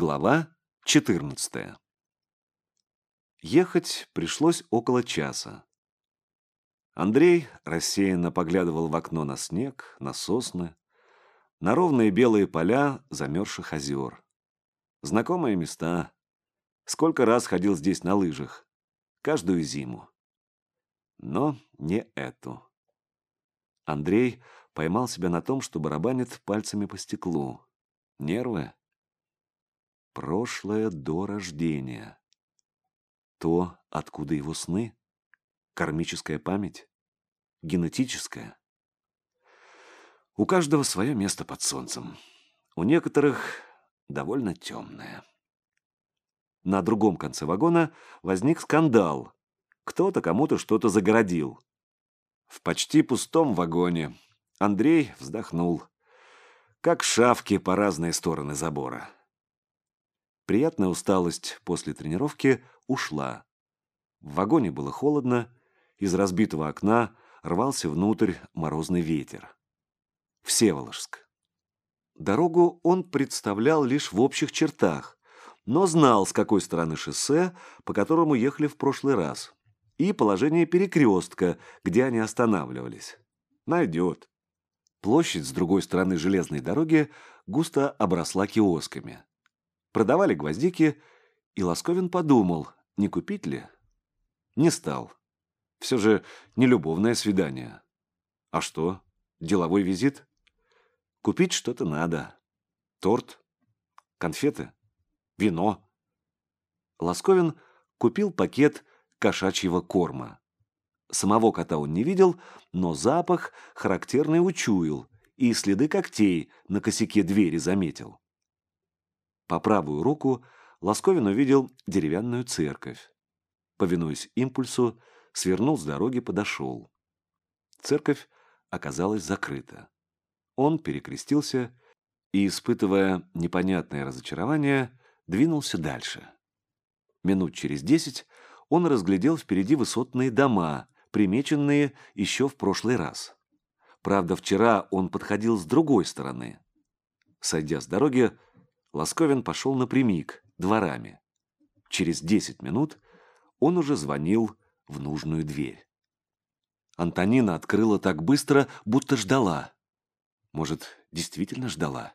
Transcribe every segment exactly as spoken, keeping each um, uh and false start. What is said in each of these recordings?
Глава четырнадцатая. Ехать пришлось около часа. Андрей рассеянно поглядывал в окно на снег, на сосны, на ровные белые поля замерзших озер. Знакомые места. Сколько раз ходил здесь на лыжах. Каждую зиму. Но не эту. Андрей поймал себя на том, что барабанит пальцами по стеклу. Нервы. Прошлое до рождения. То, откуда его сны? Кармическая память? Генетическая? У каждого свое место под солнцем. У некоторых довольно темное. На другом конце вагона возник скандал. Кто-то кому-то что-то загородил. В почти пустом вагоне Андрей вздохнул, как шавки по разные стороны забора. Приятная усталость после тренировки ушла. В вагоне было холодно, из разбитого окна рвался внутрь морозный ветер. Всеволожск. Дорогу он представлял лишь в общих чертах, но знал, с какой стороны шоссе, по которому ехали в прошлый раз, и положение перекрестка, где они останавливались. Найдет. Площадь с другой стороны железной дороги густо обросла киосками. Продавали гвоздики, и Ласковин подумал, не купить ли? Не стал. Все же не любовное свидание. А что, деловой визит? Купить что-то надо. Торт, конфеты, вино. Ласковин купил пакет кошачьего корма. Самого кота он не видел, но запах характерный учуял и следы когтей на косяке двери заметил. По правую руку Ласковин увидел деревянную церковь. Повинуясь импульсу, свернул с дороги, подошел. Церковь оказалась закрыта. Он перекрестился и, испытывая непонятное разочарование, двинулся дальше. Минут через десять он разглядел впереди высотные дома, примеченные еще в прошлый раз. Правда, вчера он подходил с другой стороны. Сойдя с дороги, Ласковин пошел напрямик, дворами. Через десять минут он уже звонил в нужную дверь. Антонина открыла так быстро, будто ждала. Может, действительно ждала?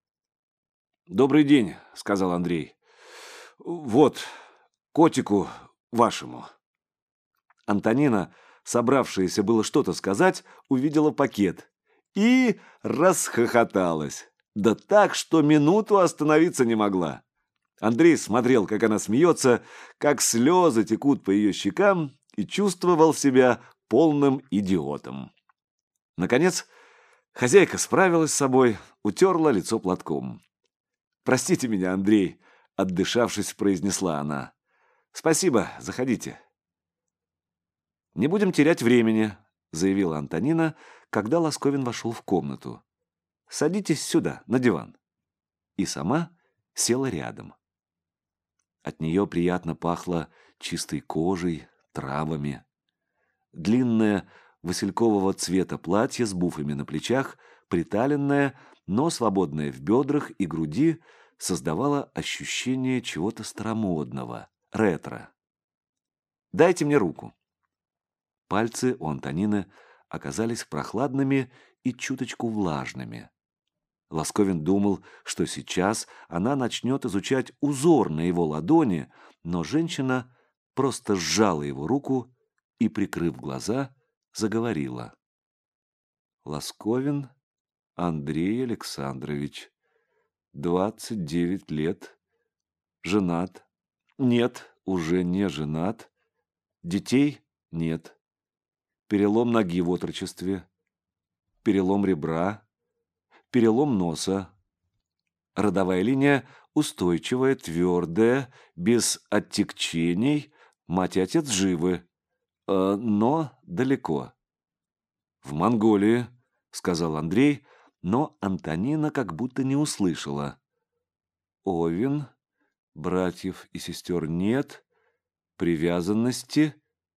«Добрый день», — сказал Андрей. «Вот, котику вашему». Антонина, собравшаяся было что-то сказать, увидела пакет и расхохоталась. Да так, что минуту остановиться не могла. Андрей смотрел, как она смеется, как слезы текут по ее щекам, и чувствовал себя полным идиотом. Наконец, хозяйка справилась с собой, утерла лицо платком. «Простите меня, Андрей», — отдышавшись, произнесла она. «Спасибо, заходите». «Не будем терять времени», — заявила Антонина, когда Ласковин вошел в комнату. «Садитесь сюда, на диван». И сама села рядом. От нее приятно пахло чистой кожей, травами. Длинное василькового цвета платье с буфами на плечах, приталенное, но свободное в бедрах и груди, создавало ощущение чего-то старомодного, ретро. «Дайте мне руку». Пальцы у Антонины оказались прохладными и чуточку влажными. Ласковин думал, что сейчас она начнет изучать узор на его ладони, но женщина просто сжала его руку и, прикрыв глаза, заговорила. «Ласковин Андрей Александрович, двадцать девять лет, женат, нет, уже не женат, детей нет, перелом ноги в отрочестве, перелом ребра, перелом носа. Родовая линия устойчивая, твердая, без оттекчений, мать и отец живы, э, но далеко». «В Монголии», — сказал Андрей, но Антонина как будто не услышала. «Овен, братьев и сестер нет, привязанности»,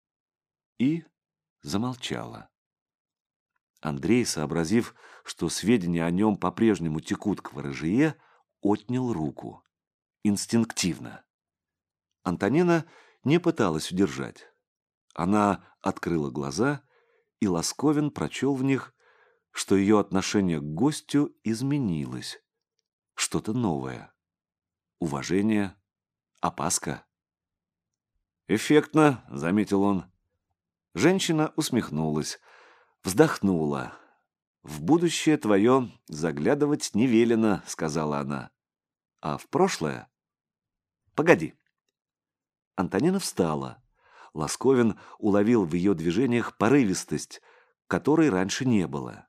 и замолчала. Андрей, сообразив, что сведения о нем по-прежнему текут к ворожье, отнял руку. инстинктивно. Антонина не пыталась удержать. Она открыла глаза, и Ласковин прочел в них, что ее отношение к гостю изменилось. Что-то новое. Уважение, опаска. «Эффектно», — заметил он. Женщина усмехнулась, вздохнула. «В будущее твое заглядывать не велено», — сказала она. «А в прошлое? Погоди». Антонина встала. Ласковин уловил в ее движениях порывистость, которой раньше не было.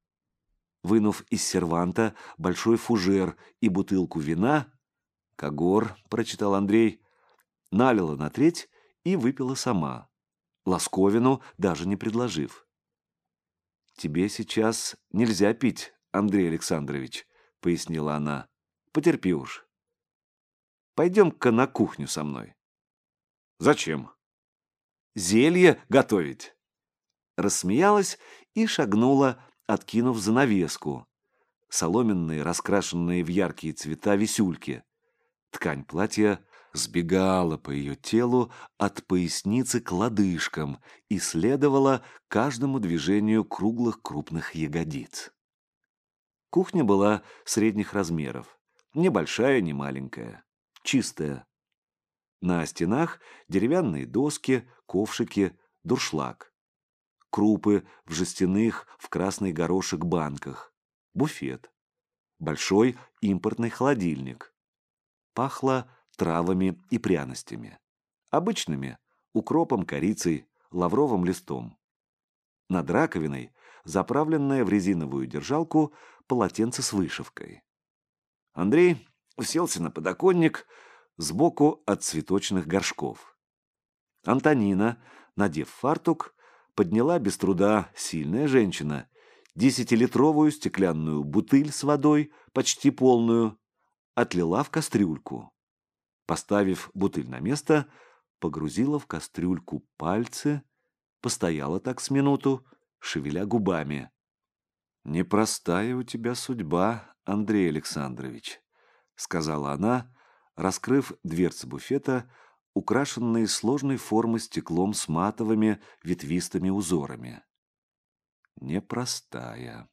Вынув из серванта большой фужер и бутылку вина, «Когор», — прочитал Андрей, налила на треть и выпила сама, Ласковину даже не предложив. «Тебе сейчас нельзя пить, Андрей Александрович», — пояснила она. «Потерпи уж. Пойдем-ка на кухню со мной». «Зачем?» «Зелье готовить». Рассмеялась и шагнула, откинув занавеску. Соломенные, раскрашенные в яркие цвета висюльки. Ткань платья сбегала по ее телу от поясницы к лодыжкам и следовала каждому движению круглых крупных ягодиц. Кухня была средних размеров. Ни большая, ни маленькая. Чистая. На стенах деревянные доски, ковшики, дуршлаг. Крупы в жестяных в красный горошек банках. Буфет. Большой импортный холодильник. Пахло травами и пряностями. Обычными – укропом, корицей, лавровым листом. Над раковиной, заправленное в резиновую держалку, полотенце с вышивкой. Андрей уселся на подоконник сбоку от цветочных горшков. Антонина, надев фартук, подняла без труда, сильная женщина, десятилитровую стеклянную бутыль с водой, почти полную, отлила в кастрюльку. Поставив бутыль на место, погрузила в кастрюльку пальцы, постояла так с минуту, шевеля губами. «Непростая у тебя судьба, Андрей Александрович», — сказала она, раскрыв дверцы буфета, украшенные сложной формы стеклом с матовыми ветвистыми узорами. «Непростая».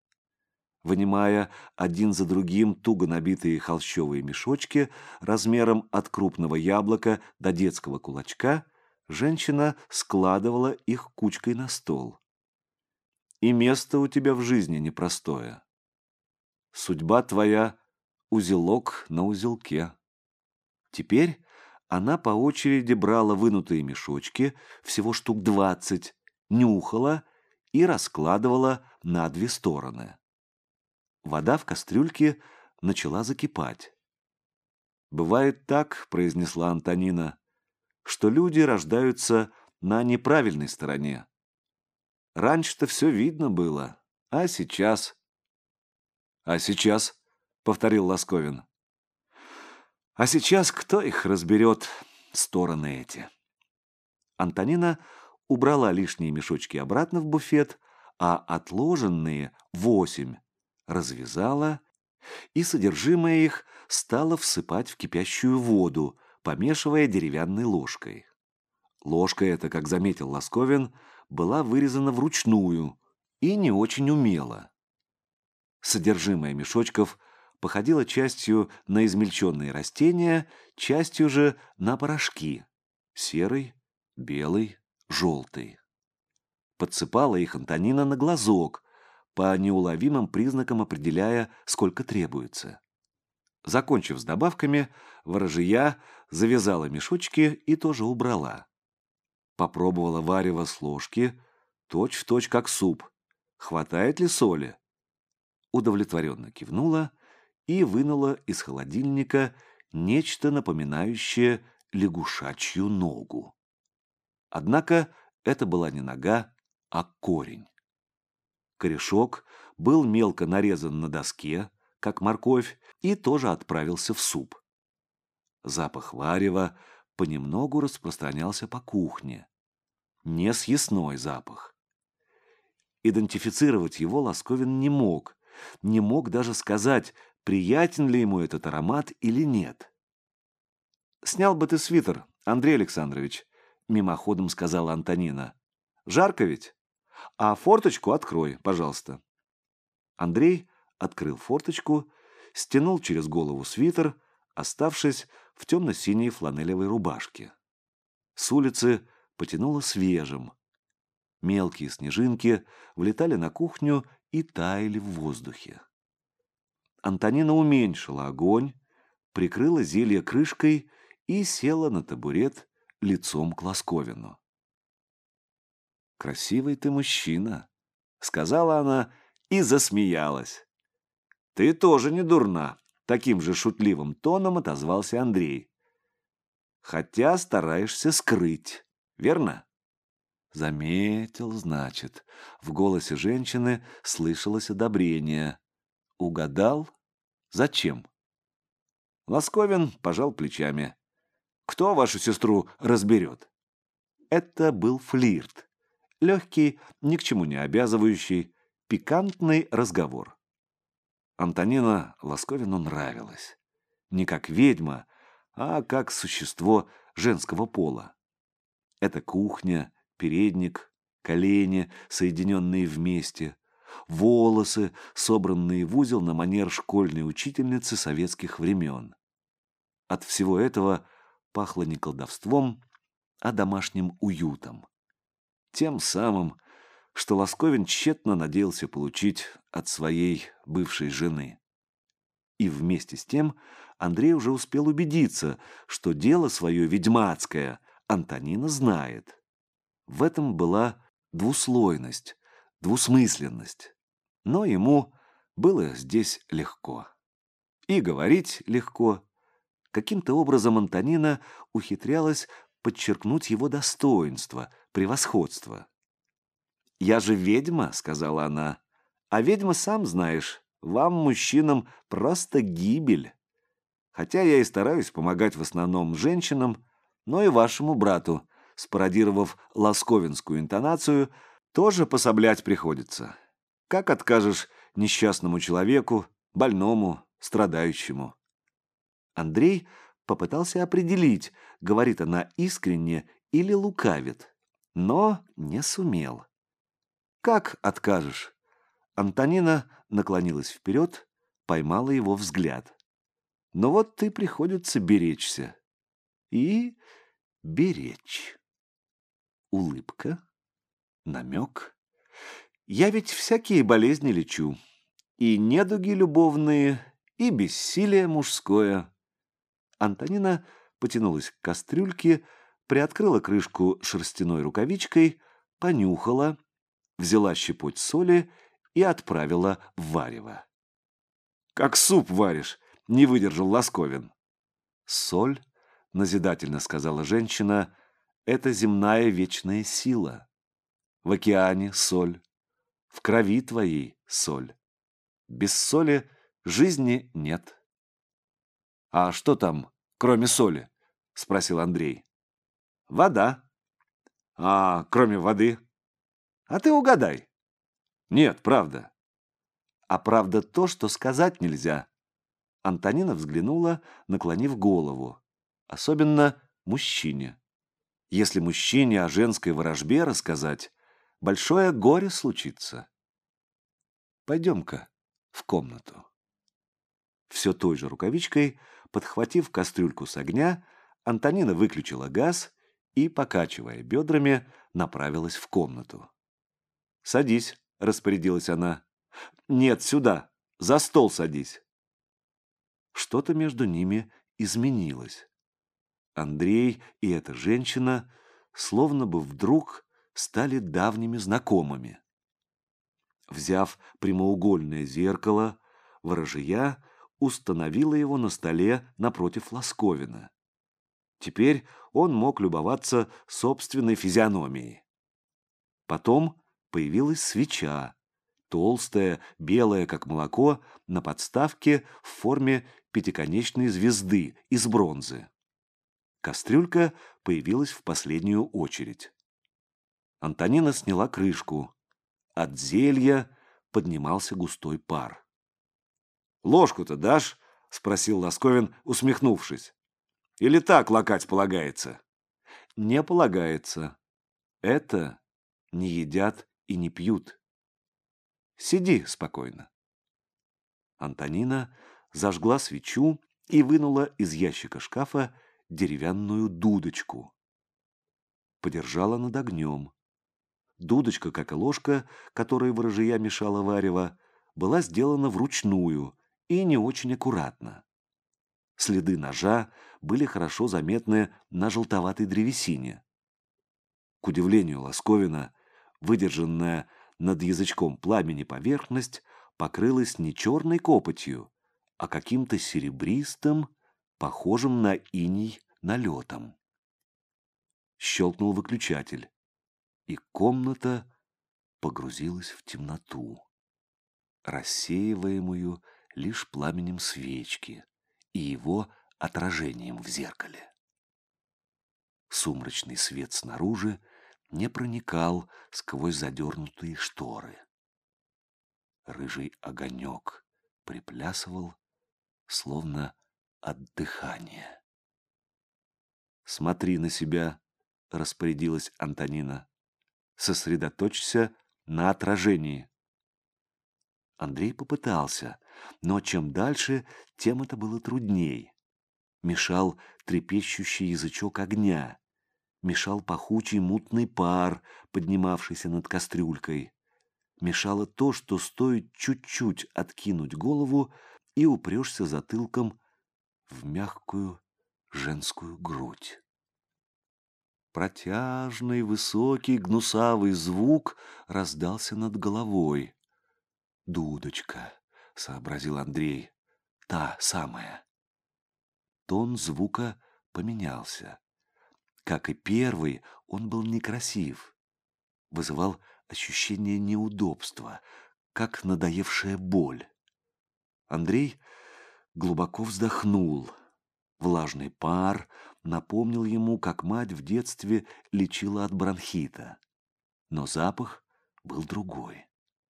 Вынимая один за другим туго набитые холщовые мешочки размером от крупного яблока до детского кулачка, женщина складывала их кучкой на стол. «И место у тебя в жизни непростое. Судьба твоя — узелок на узелке». Теперь она по очереди брала вынутые мешочки, всего штук двадцать, нюхала и раскладывала на две стороны. Вода в кастрюльке начала закипать. «Бывает так, — произнесла Антонина, — что люди рождаются на неправильной стороне. Раньше-то все видно было, а сейчас...» «А сейчас?» — повторил Ласковин. «А сейчас кто их разберет, стороны эти?» Антонина убрала лишние мешочки обратно в буфет, а отложенные, восемь, развязала, и содержимое их стала всыпать в кипящую воду, помешивая деревянной ложкой. Ложка эта, как заметил Ласковин, была вырезана вручную и не очень умело. Содержимое мешочков походило частью на измельченные растения, частью же на порошки – серый, белый, желтый. Подсыпала их Антонина на глазок, по неуловимым признакам определяя, сколько требуется. Закончив с добавками, ворожья завязала мешочки и тоже убрала. Попробовала варево с ложки, точь-в-точь как суп. Хватает ли соли? Удовлетворенно кивнула и вынула из холодильника нечто напоминающее лягушачью ногу. Однако это была не нога, а корень. Корешок был мелко нарезан на доске, как морковь, и тоже отправился в суп. Запах варева понемногу распространялся по кухне. Несъестной запах. Идентифицировать его Ласковин не мог, не мог даже сказать, приятен ли ему этот аромат или нет. «Снял бы ты свитер, Андрей Александрович», — мимоходом сказала Антонина. «Жарко ведь? А форточку открой, пожалуйста». Андрей открыл форточку, стянул через голову свитер, оставшись в темно-синей фланелевой рубашке. С улицы потянуло свежим. Мелкие снежинки влетали на кухню и таяли в воздухе. Антонина уменьшила огонь, прикрыла зелье крышкой и села на табурет лицом к Ласковину. «Красивый ты мужчина», — сказала она и засмеялась. «Ты тоже не дурна», — таким же шутливым тоном отозвался Андрей. «Хотя стараешься скрыть, верно?» «Заметил, значит». В голосе женщины слышалось одобрение. «Угадал? Зачем?» Ласковин пожал плечами. «Кто вашу сестру разберет?» Это был флирт. Легкий, ни к чему не обязывающий, пикантный разговор. Антонина Ласковину нравилась. Не как ведьма, а как существо женского пола. Это кухня, передник, колени, соединенные вместе, волосы, собранные в узел на манер школьной учительницы советских времен. От всего этого пахло не колдовством, а домашним уютом. Тем самым, что Ласковин тщетно надеялся получить от своей бывшей жены. И вместе с тем Андрей уже успел убедиться, что дело свое ведьмацкое Антонина знает. В этом была двуслойность, двусмысленность. Но ему было здесь легко. И говорить легко. Каким-то образом Антонина ухитрялась подчеркнуть его достоинство, превосходство. «Я же ведьма», — сказала она, — «а ведьма, сам знаешь, вам, мужчинам, просто гибель. Хотя я и стараюсь помогать в основном женщинам, но и вашему брату, спародировав ласковинскую интонацию, тоже пособлять приходится. Как откажешь несчастному человеку, больному, страдающему?» Андрей попытался определить, говорит она искренне или лукавит, но не сумел. «Как откажешь?» Антонина наклонилась вперед, поймала его взгляд. «Но вот ты приходится беречься. И беречь». Улыбка, намек. «Я ведь всякие болезни лечу. И недуги любовные, и бессилие мужское». Антонина потянулась к кастрюльке, приоткрыла крышку шерстяной рукавичкой, понюхала, взяла щепоть соли и отправила в варево. «Как суп варишь!» — не выдержал Ласковин. «Соль», — назидательно сказала женщина, — «это земная вечная сила. В океане соль, в крови твоей соль. Без соли жизни нет». «А что там, кроме соли?» — спросил Андрей. «Вода». «А кроме воды?» «А ты угадай». «Нет, правда». «А правда то, что сказать нельзя». Антонина взглянула, наклонив голову. Особенно мужчине. Если мужчине о женской ворожбе рассказать, большое горе случится. «Пойдем-ка в комнату». Все той же рукавичкой, подхватив кастрюльку с огня, Антонина выключила газ и, покачивая бедрами, направилась в комнату. «Садись», — распорядилась она. «Нет, сюда, за стол садись». Что-то между ними изменилось. Андрей и эта женщина словно бы вдруг стали давними знакомыми. Взяв прямоугольное зеркало, ворожия установила его на столе напротив Ласковина. Теперь он мог любоваться собственной физиономией. Потом появилась свеча, толстая, белая, как молоко, на подставке в форме пятиконечной звезды из бронзы. Кастрюлька появилась в последнюю очередь. Антонина сняла крышку. От зелья поднимался густой пар. «Ложку-то дашь?» — спросил Ласковин, усмехнувшись. Или так лакать полагается? Не полагается. Это не едят и не пьют. Сиди спокойно. Антонина зажгла свечу и вынула из ящика шкафа деревянную дудочку. Подержала над огнем. Дудочка, как и ложка, которой ворожья мешала варево, была сделана вручную и не очень аккуратно. Следы ножа были хорошо заметны на желтоватой древесине. К удивлению Ласковина, выдержанная над язычком пламени поверхность покрылась не черной копотью, а каким-то серебристым, похожим на иней налетом. Щелкнул выключатель, и комната погрузилась в темноту, рассеиваемую лишь пламенем свечки и его отражением в зеркале. Сумрачный свет снаружи не проникал сквозь задернутые шторы. Рыжий огонек приплясывал, словно от дыхания. «Смотри на себя», — распорядилась Антонина. «Сосредоточься на отражении». Андрей попытался, но чем дальше, тем это было трудней. Мешал трепещущий язычок огня, мешал пахучий мутный пар, поднимавшийся над кастрюлькой. Мешало то, что стоит чуть-чуть откинуть голову, и упрешься затылком в мягкую женскую грудь. Протяжный, высокий, гнусавый звук раздался над головой. «Дудочка», — сообразил Андрей, — «та самая». Тон звука поменялся. Как и первый, он был некрасив, вызывал ощущение неудобства, как надоевшая боль. Андрей глубоко вздохнул. Влажный пар напомнил ему, как мать в детстве лечила от бронхита. Но запах был другой.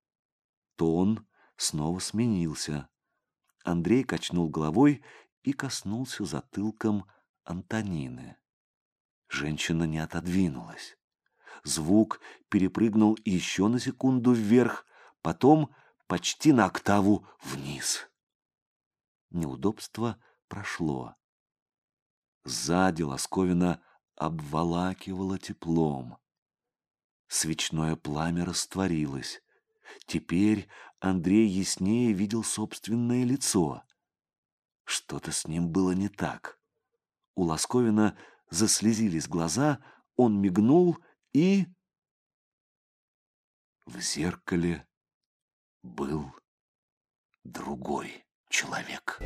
Тон снова сменился. Андрей качнул головой и коснулся затылком Антонины. Женщина не отодвинулась. Звук перепрыгнул еще на секунду вверх, потом почти на октаву вниз. Неудобство прошло. Сзади Ласковина обволакивало теплом. Свечное пламя растворилось. Теперь Андрей яснее видел собственное лицо. Что-то с ним было не так. У Ласковина заслезились глаза, он мигнул и... В зеркале был другой человек.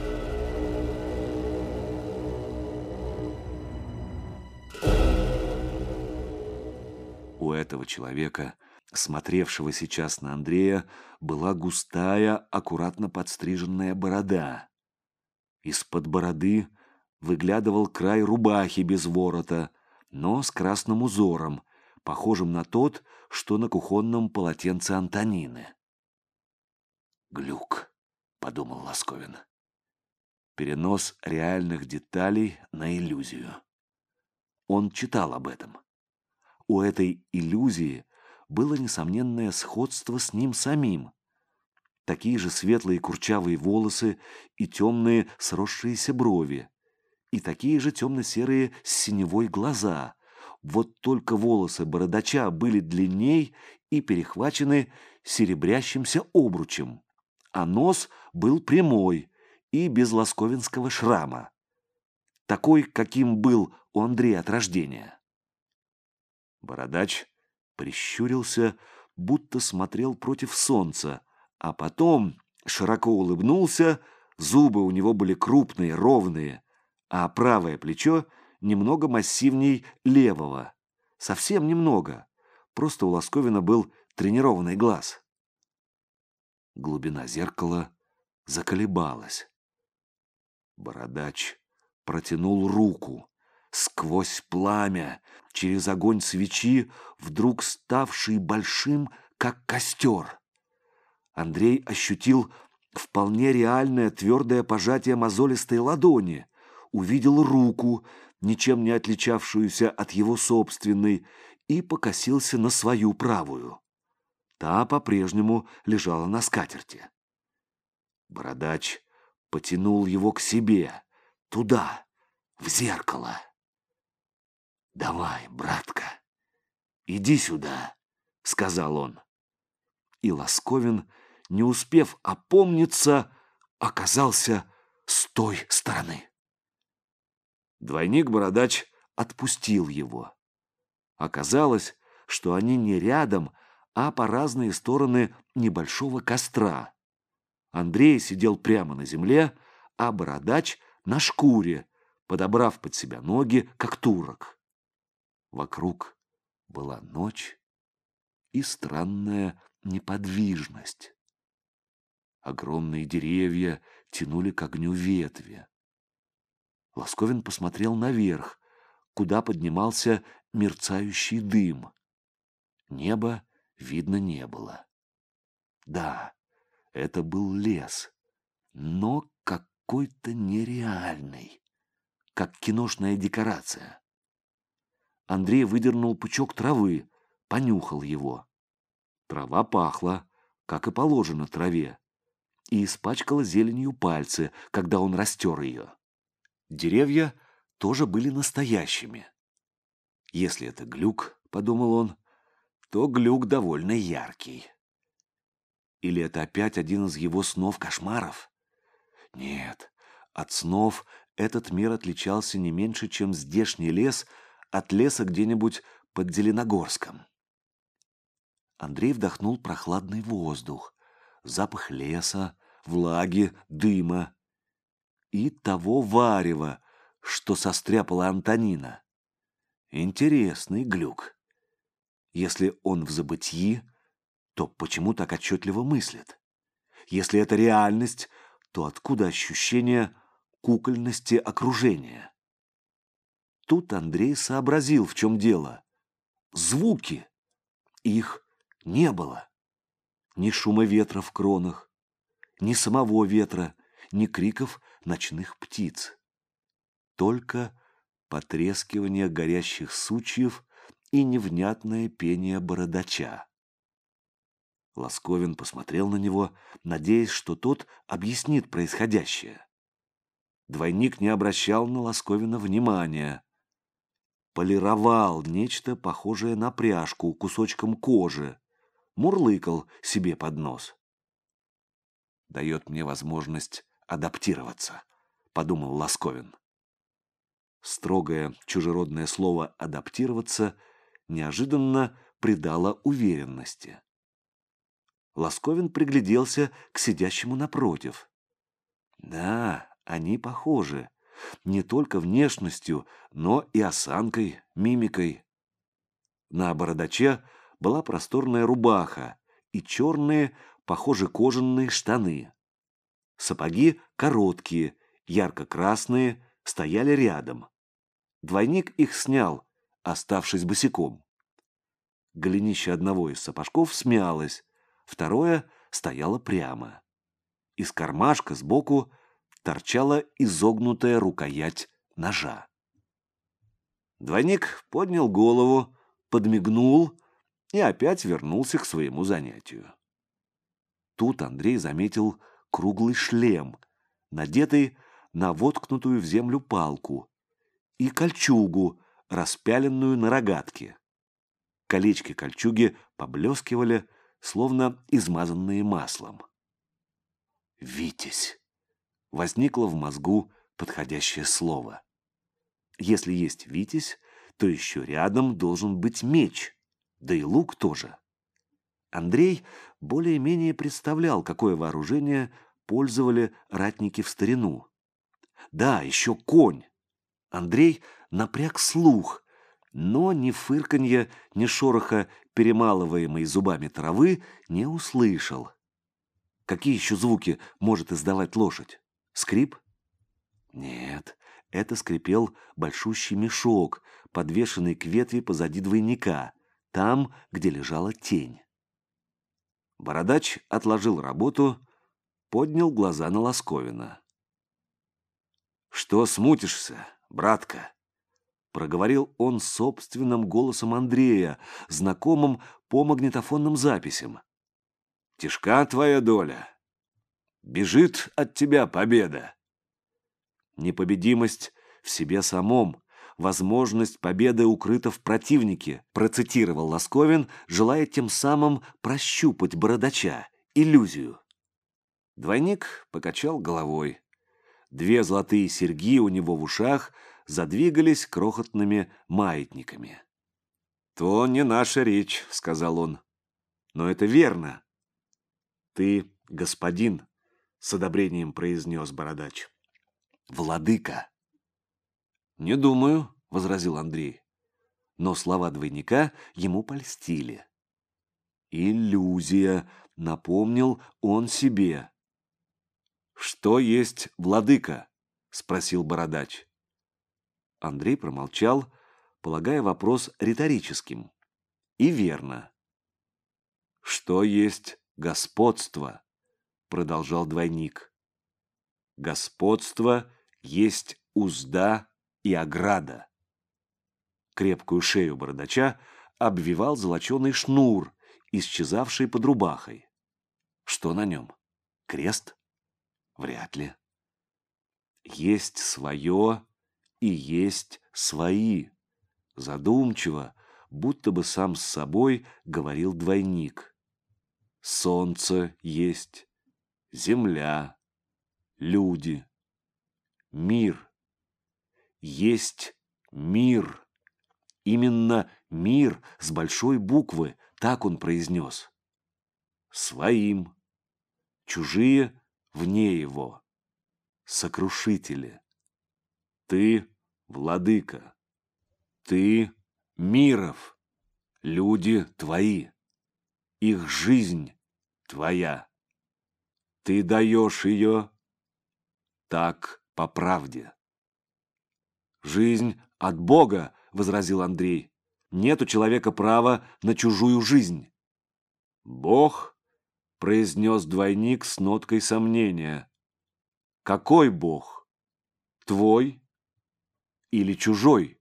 У этого человека, смотревшего сейчас на Андрея, была густая, аккуратно подстриженная борода. Из-под бороды выглядывал край рубахи без ворота, но с красным узором, похожим на тот, что на кухонном полотенце Антонины. «Глюк», — подумал Ласковин. Перенос реальных деталей на иллюзию. Он читал об этом. У этой иллюзии было несомненное сходство с ним самим. Такие же светлые курчавые волосы и темные сросшиеся брови, и такие же темно-серые с синевой глаза. Вот только волосы бородача были длинней и перехвачены серебрящимся обручем, а нос был прямой и без ласковинского шрама, такой, каким был у Андрея от рождения. Бородач прищурился, будто смотрел против солнца, а потом широко улыбнулся, зубы у него были крупные, ровные, а правое плечо немного массивней левого. Совсем немного, просто у Ласковина был тренированный глаз. Глубина зеркала заколебалась. Бородач протянул руку. Сквозь пламя, через огонь свечи, вдруг ставший большим, как костер. Андрей ощутил вполне реальное твердое пожатие мозолистой ладони. увидел руку, ничем не отличавшуюся от его собственной, и покосился на свою правую. Та по-прежнему лежала на скатерти. Бородач потянул его к себе, туда, в зеркало. «Давай, братка, иди сюда», — сказал он. И Ласковин, не успев опомниться, оказался с той стороны. Двойник-бородач отпустил его. Оказалось, что они не рядом, а по разные стороны небольшого костра. Андрей сидел прямо на земле, а бородач на шкуре, подобрав под себя ноги, как турок. Вокруг была ночь и странная неподвижность. Огромные деревья тянули к огню ветви. Ласковин посмотрел наверх, куда поднимался мерцающий дым. Неба видно не было. Да, это был лес, но какой-то нереальный, как киношная декорация. Андрей выдернул пучок травы, понюхал его. Трава пахла, как и положено траве, и испачкала зеленью пальцы, когда он растер ее. Деревья тоже были настоящими. Если это глюк, — подумал он, — то глюк довольно яркий. Или это опять один из его снов-кошмаров? Нет, от снов этот мир отличался не меньше, чем здешний лес от леса где-нибудь под Зеленогорском. Андрей вдохнул прохладный воздух, запах леса, влаги, дыма и того варева, что состряпала Антонина. Интересный глюк. Если он в забытьи, то почему так отчетливо мыслит? Если это реальность, то откуда ощущение кукольности окружения? Тут Андрей сообразил, в чем дело. Звуки. Их не было. Ни шума ветра в кронах, ни самого ветра, ни криков ночных птиц. Только потрескивание горящих сучьев и невнятное пение бородача. Ласковин посмотрел на него, надеясь, что тот объяснит происходящее. Двойник не обращал на Ласковина внимания. Полировал нечто похожее на пряжку кусочком кожи, мурлыкал себе под нос. «Дает мне возможность адаптироваться», — подумал Ласковин. Строгое чужеродное слово «адаптироваться» неожиданно придало уверенности. Ласковин пригляделся к сидящему напротив. Да, они похожи. Не только внешностью, но и осанкой, мимикой. На бородаче была просторная рубаха и черные, похоже, кожаные штаны. Сапоги короткие, ярко-красные, стояли рядом. Двойник их снял, оставшись босиком. Голенище одного из сапожков смялось, второе стояло прямо. Из кармашка сбоку торчала изогнутая рукоять ножа. Двойник поднял голову, подмигнул и опять вернулся к своему занятию. Тут Андрей заметил круглый шлем, надетый на воткнутую в землю палку, и кольчугу, распяленную на рогатке. Колечки кольчуги поблескивали, словно измазанные маслом. «Витязь!» — возникло в мозгу подходящее слово. Если есть Витязь, то еще рядом должен быть меч, да и лук тоже. Андрей более-менее представлял, какое вооружение пользовали ратники в старину. Да, еще конь. Андрей напряг слух, но ни фырканья, ни шороха перемалываемой зубами травы не услышал. Какие еще звуки может издавать лошадь? Скрип? Нет, это скрипел большущий мешок, подвешенный к ветви позади двойника, там, где лежала тень. Бородач отложил работу, поднял глаза на Ласковина. Что смутишься, братка? Проговорил он собственным голосом Андрея, знакомым по магнитофонным записям. Тяжка твоя доля. Бежит от тебя победа. Непобедимость в себе самом, возможность победы укрыта в противнике, процитировал Ласковин, желая тем самым прощупать бородача, иллюзию. Двойник покачал головой. Две золотые серьги у него в ушах задвигались крохотными маятниками. «То не наша речь», — сказал он. «Но это верно». «Ты господин», — с одобрением произнес бородач. «Владыка». «Не думаю», — возразил Андрей. Но слова двойника ему польстили. «Иллюзия», — напомнил он себе. «Что есть владыка?» — спросил бородач. Андрей промолчал, полагая вопрос риторическим. И верно. «Что есть господство?» — продолжал двойник. «Господство есть узда и ограда». Крепкую шею бородача обвивал золоченый шнур, исчезавший под рубахой. Что на нем? Крест? Вряд ли. Есть свое и есть свои. Задумчиво, будто бы сам с собой говорил двойник. Солнце есть, земля, люди, мир. Есть мир. Именно мир с большой буквы, так он произнес. Своим. Чужие вне его. Сокрушители. Ты владыка. Ты миров. Люди твои. Их жизнь твоя. Ты даешь ее так по правде. Жизнь от Бога, возразил Андрей. Нет у человека права на чужую жизнь. Бог, произнес двойник с ноткой сомнения. Какой Бог? Твой или чужой?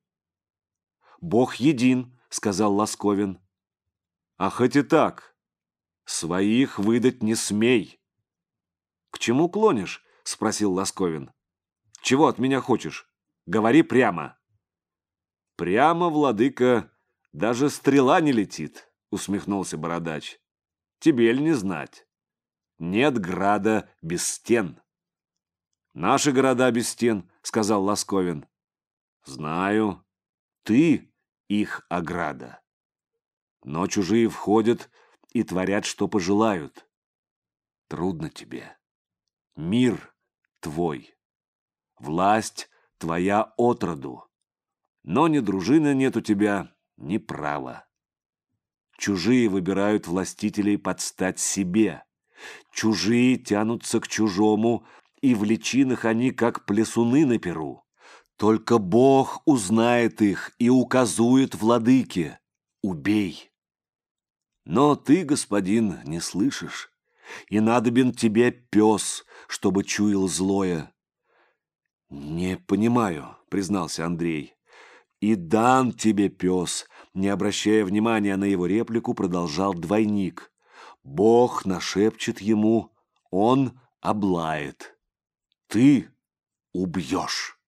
Бог един, сказал Ласковин. А хоть и так, своих выдать не смей. К чему клонишь? Спросил Ласковин. Чего от меня хочешь? Говори прямо. Прямо, владыка, даже стрела не летит, усмехнулся бородач. Тебе ль не знать? Нет града без стен. Наши города без стен, сказал Ласковин. Знаю, ты их ограда. Но чужие входят и творят, что пожелают. Трудно тебе. Мир твой. Власть твоя отроду. Но ни дружины нет у тебя, ни права. Чужие выбирают властителей под стать себе. Чужие тянутся к чужому, и в личинах они, как плесуны на перу. Только Бог узнает их и указует владыке. Убей. Но ты, господин, не слышишь, и надобен тебе пес, чтобы чуял злое. Не понимаю, признался Андрей. И дан тебе пес, не обращая внимания на его реплику, продолжал двойник. Бог нашепчет ему, он облает. Ты убьешь.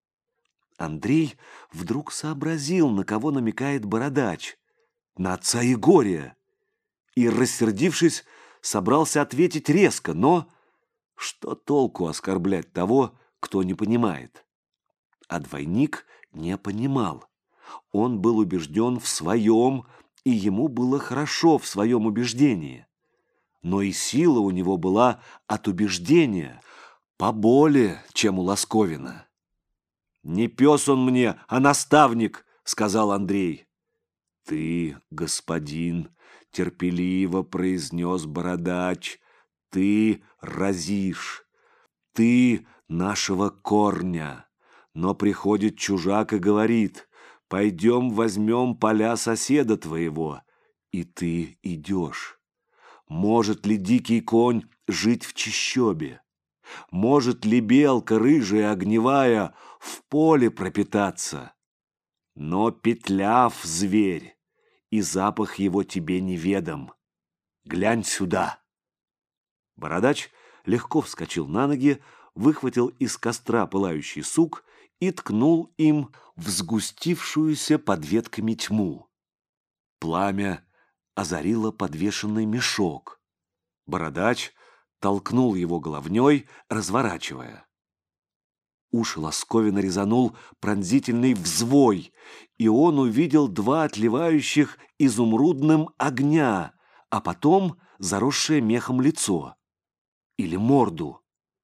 Андрей вдруг сообразил, на кого намекает бородач. На отца Егория. И, рассердившись, собрался ответить резко, но что толку оскорблять того, кто не понимает? А двойник не понимал. Он был убежден в своем, и ему было хорошо в своем убеждении. Но и сила у него была от убеждения поболее, чем у Ласковина. «Не пес он мне, а наставник», — сказал Андрей. «Ты, господин», — терпеливо произнес бородач, — «ты разишь, ты нашего корня». Но приходит чужак и говорит: «Пойдем возьмем поля соседа твоего», и ты идешь. Может ли дикий конь жить в чащобе? может ли белка рыжая огневая в поле пропитаться? Но петляв зверь, и запах его тебе неведом. Глянь сюда!» Бородач легко вскочил на ноги, выхватил из костра пылающий сук и ткнул им в сгустившуюся под ветками тьму. Пламя озарило подвешенный мешок. Бородач толкнул его головней, разворачивая. Уши Лосковина резанул пронзительный взвой, и он увидел два отливающих изумрудным огня, а потом заросшее мехом лицо или морду.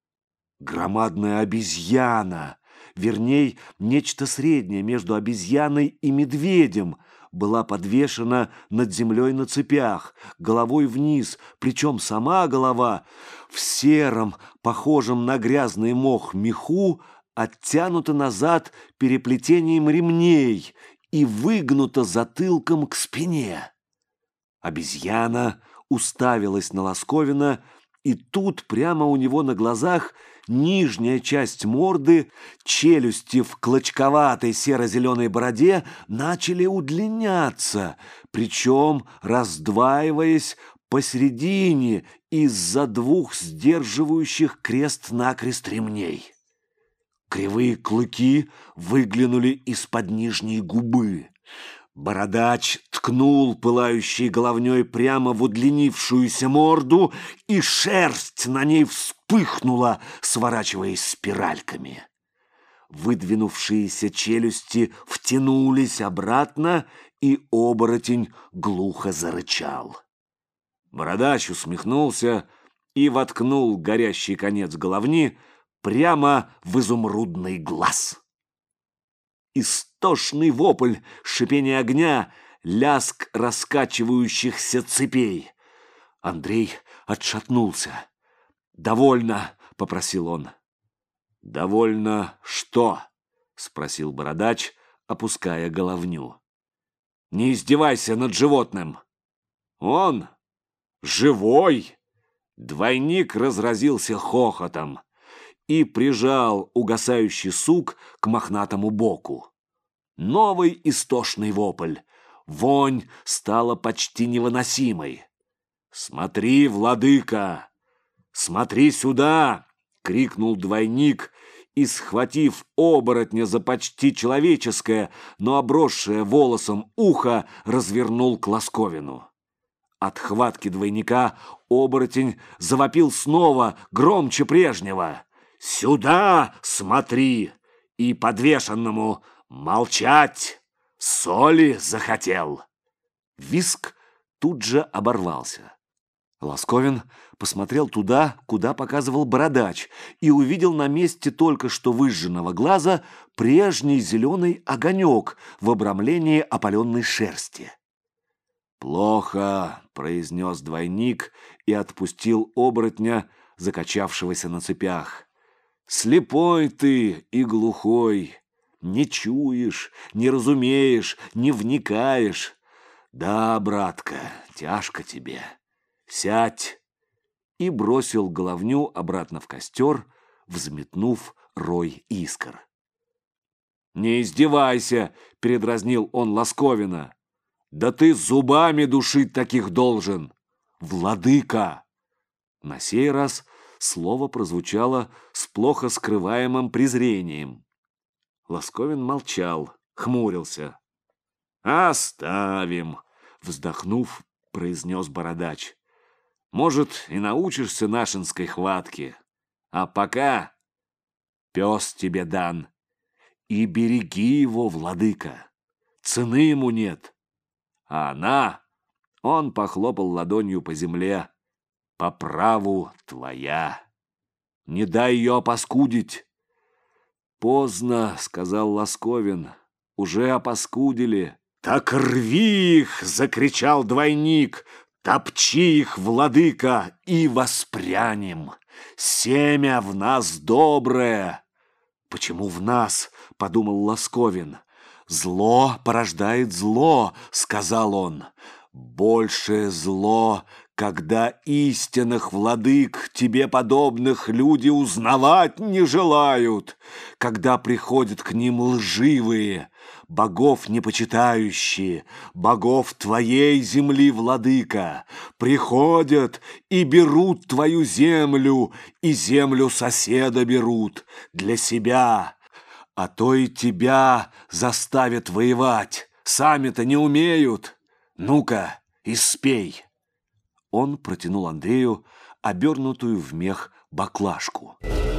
Громадная обезьяна, верней, нечто среднее между обезьяной и медведем, была подвешена над землей на цепях, головой вниз, причем сама голова в сером, похожем на грязный мох меху, оттянута назад переплетением ремней и выгнута затылком к спине. Обезьяна уставилась на Лосковина, и тут прямо у него на глазах нижняя часть морды, челюсти в клочковатой серо-зеленой бороде начали удлиняться, причем раздваиваясь посередине из-за двух сдерживающих крест-накрест ремней. Кривые клыки выглянули из-под нижней губы. Бородач ткнул пылающей головней прямо в удлинившуюся морду, и шерсть на ней вспыхнула, сворачиваясь спиральками. Выдвинувшиеся челюсти втянулись обратно, и оборотень глухо зарычал. Бородач усмехнулся и воткнул горящий конец головни прямо в изумрудный глаз. Истошный вопль, шипение огня, лязг раскачивающихся цепей. Андрей отшатнулся. «Довольно!» — попросил он. «Довольно что?» — спросил Бородач, опуская головню. «Не издевайся над животным!» «Он живой!» Двойник разразился хохотом и прижал угасающий сук к мохнатому боку. Новый истошный вопль. Вонь стала почти невыносимой. «Смотри, владыка! Смотри сюда!» — крикнул двойник и, схватив оборотня за почти человеческое, но обросшее волосом ухо, развернул к Лосковину. От хватки двойника оборотень завопил снова, громче прежнего. «Сюда смотри! И подвешенному молчать! Соли захотел!» Виск тут же оборвался. Лосковин посмотрел туда, куда показывал Бородач, и увидел на месте только что выжженного глаза прежний зеленый огонек в обрамлении опаленной шерсти. «Плохо», — произнес двойник и отпустил оборотня, закачавшегося на цепях. «Слепой ты и глухой, не чуешь, не разумеешь, не вникаешь. Да, братка, тяжко тебе. Сядь!» И бросил головню обратно в костер, взметнув рой искр. «Не издевайся!» — передразнил он Лосковина. «Да ты зубами душить таких должен! Владыка!» На сей раз слово прозвучало с плохо скрываемым презрением. Лосковин молчал, хмурился. «Оставим!» — вздохнув, произнес Бородач. «Может, и научишься нашинской хватке. А пока пес тебе дан. И береги его, владыка. Цены ему нет. А она...» — он похлопал ладонью по земле. «По праву твоя. Не дай ее опаскудить». «Поздно», — сказал Лосковин. «Уже опаскудили». «Так рви их!» — закричал двойник. «Топчи их, владыка, и воспрянем! Семя в нас доброе!» «Почему в нас?» — подумал Лосковин. «Зло порождает зло», — сказал он. «Большее зло, когда истинных владык, тебе подобных, люди узнавать не желают, когда приходят к ним лживые, богов непочитающие, богов твоей земли, владыка, приходят и берут твою землю, и землю соседа берут для себя, а то и тебя заставят воевать, сами-то не умеют. Ну-ка, испей. Он протянул Андрею обернутую в мех баклажку.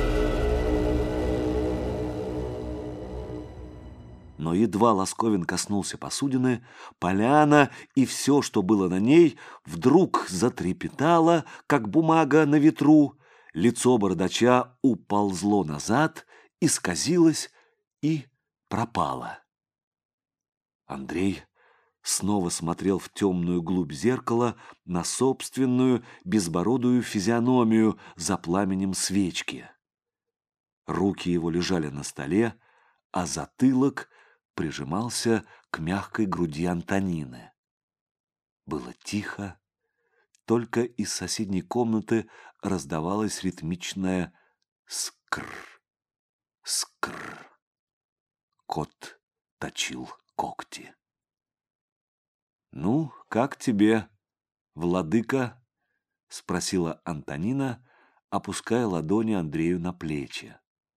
Но едва Ласковин коснулся посудины, поляна и все, что было на ней, вдруг затрепетало, как бумага на ветру, лицо бородача уползло назад, исказилось и пропало. Андрей снова смотрел в темную глубь зеркала на собственную безбородую физиономию за пламенем свечки. Руки его лежали на столе, а затылок прижимался к мягкой груди Антонины. Было тихо, только из соседней комнаты раздавалось ритмичное «скр, скр». Кот точил когти. «Ну, как тебе, владыка?» — спросила Антонина, опуская ладони Андрею на плечи.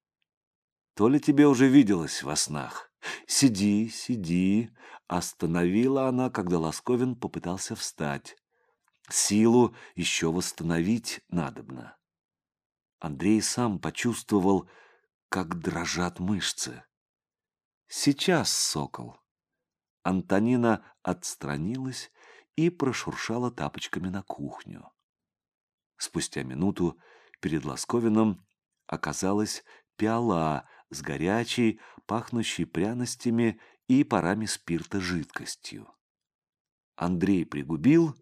«То ли тебе уже виделось во снах? Сиди, сиди!» — остановила она, когда Ласковин попытался встать. «Силу еще восстановить надобно». Андрей сам почувствовал, как дрожат мышцы. «Сейчас, сокол!» Антонина отстранилась и прошуршала тапочками на кухню. Спустя минуту перед Ласковиным оказалась пиала с горячей, пахнущей пряностями и парами спирта жидкостью. Андрей пригубил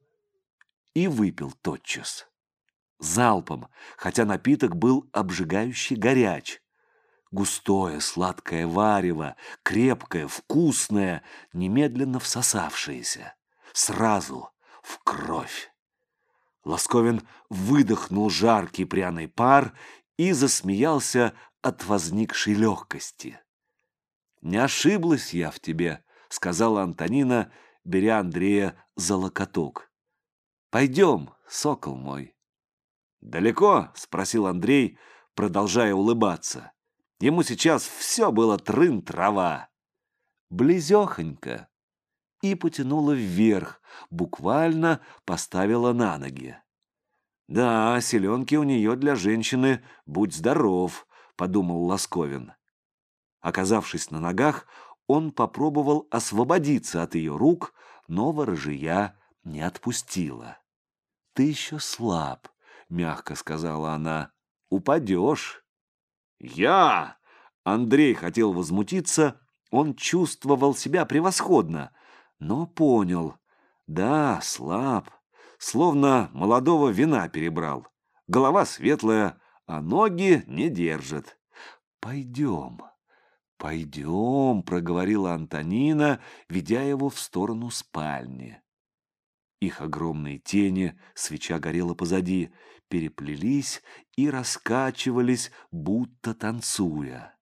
и выпил тотчас. Залпом, хотя напиток был обжигающе горяч. Густое, сладкое варево, крепкое, вкусное, немедленно всосавшееся. Сразу в кровь. Ласковин выдохнул жаркий пряный пар и засмеялся от возникшей легкости. «Не ошиблась я в тебе», — сказала Антонина, беря Андрея за локоток. «Пойдем, сокол мой». «Далеко?» — спросил Андрей, продолжая улыбаться. Ему сейчас все было трын-трава. Близехонько. И потянула вверх, буквально поставила на ноги. «Да, селенки у нее для женщины, будь здоров», — подумал Ласковин. Оказавшись на ногах, он попробовал освободиться от ее рук, но ворожия не отпустила. «Ты еще слаб», — мягко сказала она. «Упадешь». «Я!» Андрей хотел возмутиться, он чувствовал себя превосходно, но понял. Да, слаб, словно молодого вина перебрал. Голова светлая, а ноги не держит. «Пойдем, пойдем», — проговорила Антонина, ведя его в сторону спальни. Их огромные тени, свеча горела позади, переплелись и раскачивались, будто танцуя.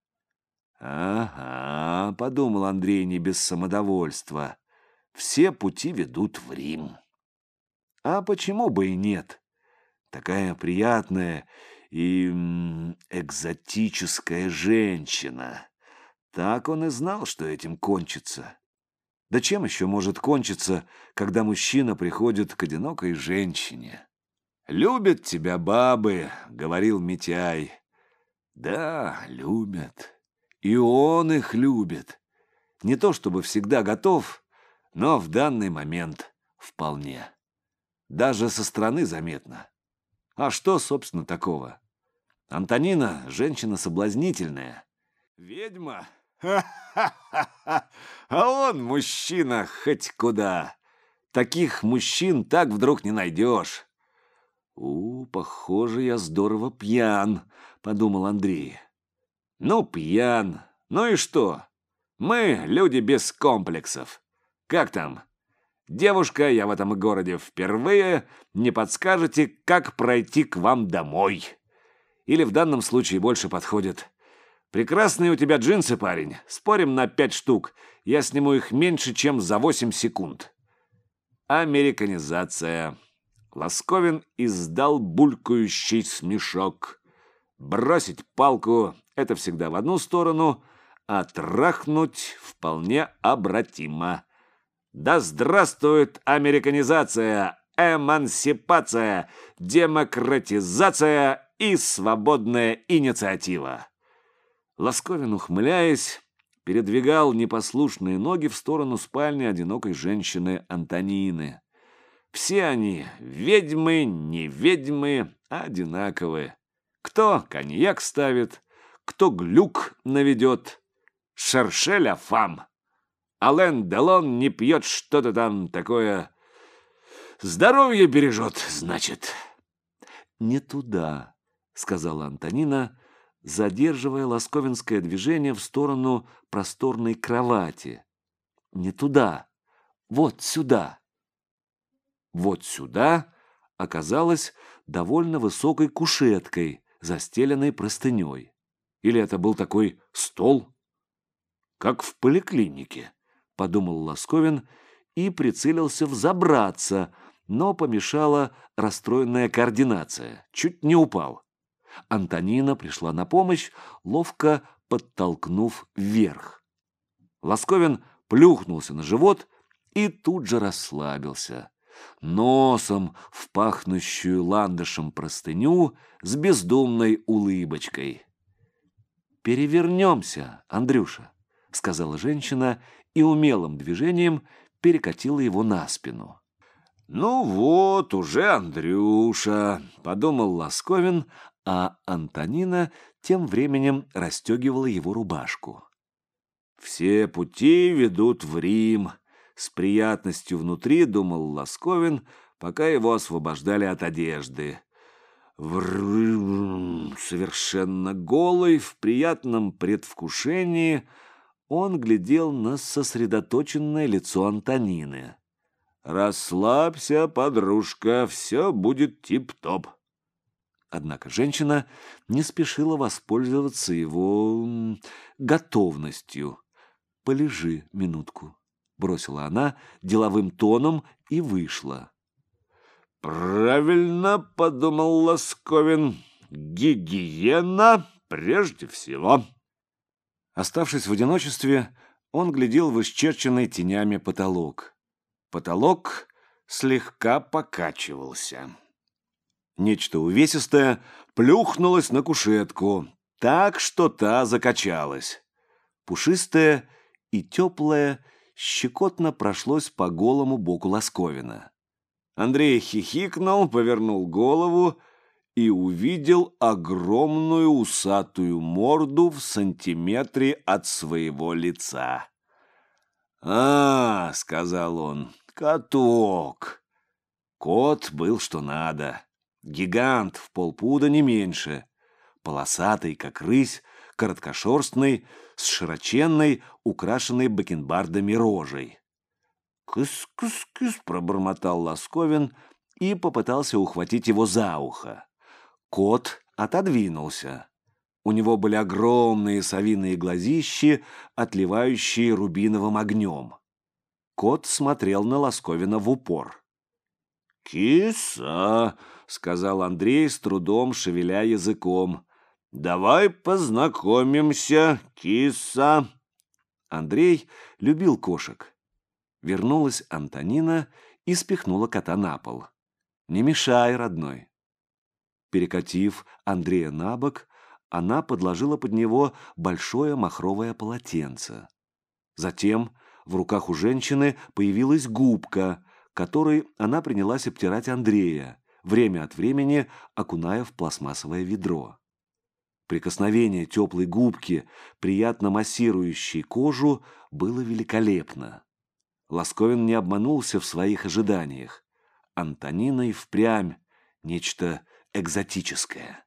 «Ага», — подумал Андрей не без самодовольства, — «все пути ведут в Рим». А почему бы и нет? Такая приятная и м, экзотическая женщина. Так он и знал, что этим кончится. Да чем еще может кончиться, когда мужчина приходит к одинокой женщине? «Любят тебя бабы», — говорил Митяй. Да, любят. И он их любит. Не то чтобы всегда готов, но в данный момент вполне. Даже со стороны заметно. А что, собственно, такого? Антонина — женщина соблазнительная. Ведьма? Ха-ха-ха-ха! А он мужчина хоть куда. Таких мужчин так вдруг не найдешь. «У, похоже, я здорово пьян», — подумал Андрей. «Ну, пьян. Ну и что? Мы люди без комплексов. Как там? Девушка, я в этом городе впервые, не подскажете, как пройти к вам домой? Или в данном случае больше подходит: прекрасные у тебя джинсы, парень, спорим на пять штук, я сниму их меньше, чем за восемь секунд. Американизация. Ласковин издал булькающий смешок. Бросить палку — это всегда в одну сторону, а трахнуть вполне обратимо. Да здравствует американизация, эмансипация, демократизация и свободная инициатива. Ласковин, ухмыляясь, передвигал непослушные ноги в сторону спальни одинокой женщины Антонины. Все они, ведьмы, не ведьмы, одинаковые. Кто коньяк ставит, кто глюк наведет. Шершеля фам. Ален Делон не пьет что-то там такое. Здоровье бережет, значит. Не туда, сказала Антонина, задерживая ласковинское движение в сторону просторной кровати. Не туда, вот сюда. Вот сюда оказалась довольно высокой кушеткой, застеленной простыней. Или это был такой стол? Как в поликлинике, подумал Ласковин и прицелился взобраться, но помешала расстроенная координация. Чуть не упал. Антонина пришла на помощь, ловко подтолкнув вверх. Ласковин плюхнулся на живот и тут же расслабился. Носом в пахнущую ландышем простыню с бездумной улыбочкой. «Перевернемся, Андрюша», — сказала женщина и умелым движением перекатила его на спину. «Ну вот, уже Андрюша», — подумал Ласковин, а Антонина тем временем расстегивала его рубашку. «Все пути ведут в Рим», — с приятностью внутри думал Ласковин, пока его освобождали от одежды. Врррр, совершенно голый, в приятном предвкушении, он глядел на сосредоточенное лицо Антонины. «Расслабься, подружка, все будет тип-топ». Однако женщина не спешила воспользоваться его готовностью. «Полежи минутку», — бросила она деловым тоном и вышла. «Правильно, — подумал Ласковин, — гигиена прежде всего». Оставшись в одиночестве, он глядел в исчерченный тенями потолок. Потолок слегка покачивался. Нечто увесистое плюхнулось на кушетку, так что та закачалась. Пушистое и теплое щекотно прошлось по голому боку Ласковина. Андрей хихикнул, повернул голову и увидел огромную усатую морду в сантиметре от своего лица. «А, — сказал он, — каток». Кот был что надо. Гигант в полпуда не меньше. Полосатый, как рысь, короткошерстный, с широченной, украшенной бакенбардами рожей. «Кыс-кыс-кыс!» — пробормотал Ласковин и попытался ухватить его за ухо. Кот отодвинулся. У него были огромные совиные глазищи, отливающие рубиновым огнем. Кот смотрел на Ласковина в упор. «Киса!» — сказал Андрей, с трудом шевеля языком. «Давай познакомимся, киса!» Андрей любил кошек. Вернулась Антонина и спихнула кота на пол. «Не мешай, родной». Перекатив Андрея на бок, она подложила под него большое махровое полотенце. Затем в руках у женщины появилась губка, которой она принялась обтирать Андрея, время от времени окуная в пластмассовое ведро. Прикосновение теплой губки, приятно массирующей кожу, было великолепно. Ласковин не обманулся в своих ожиданиях. Антонина и впрямь нечто экзотическое.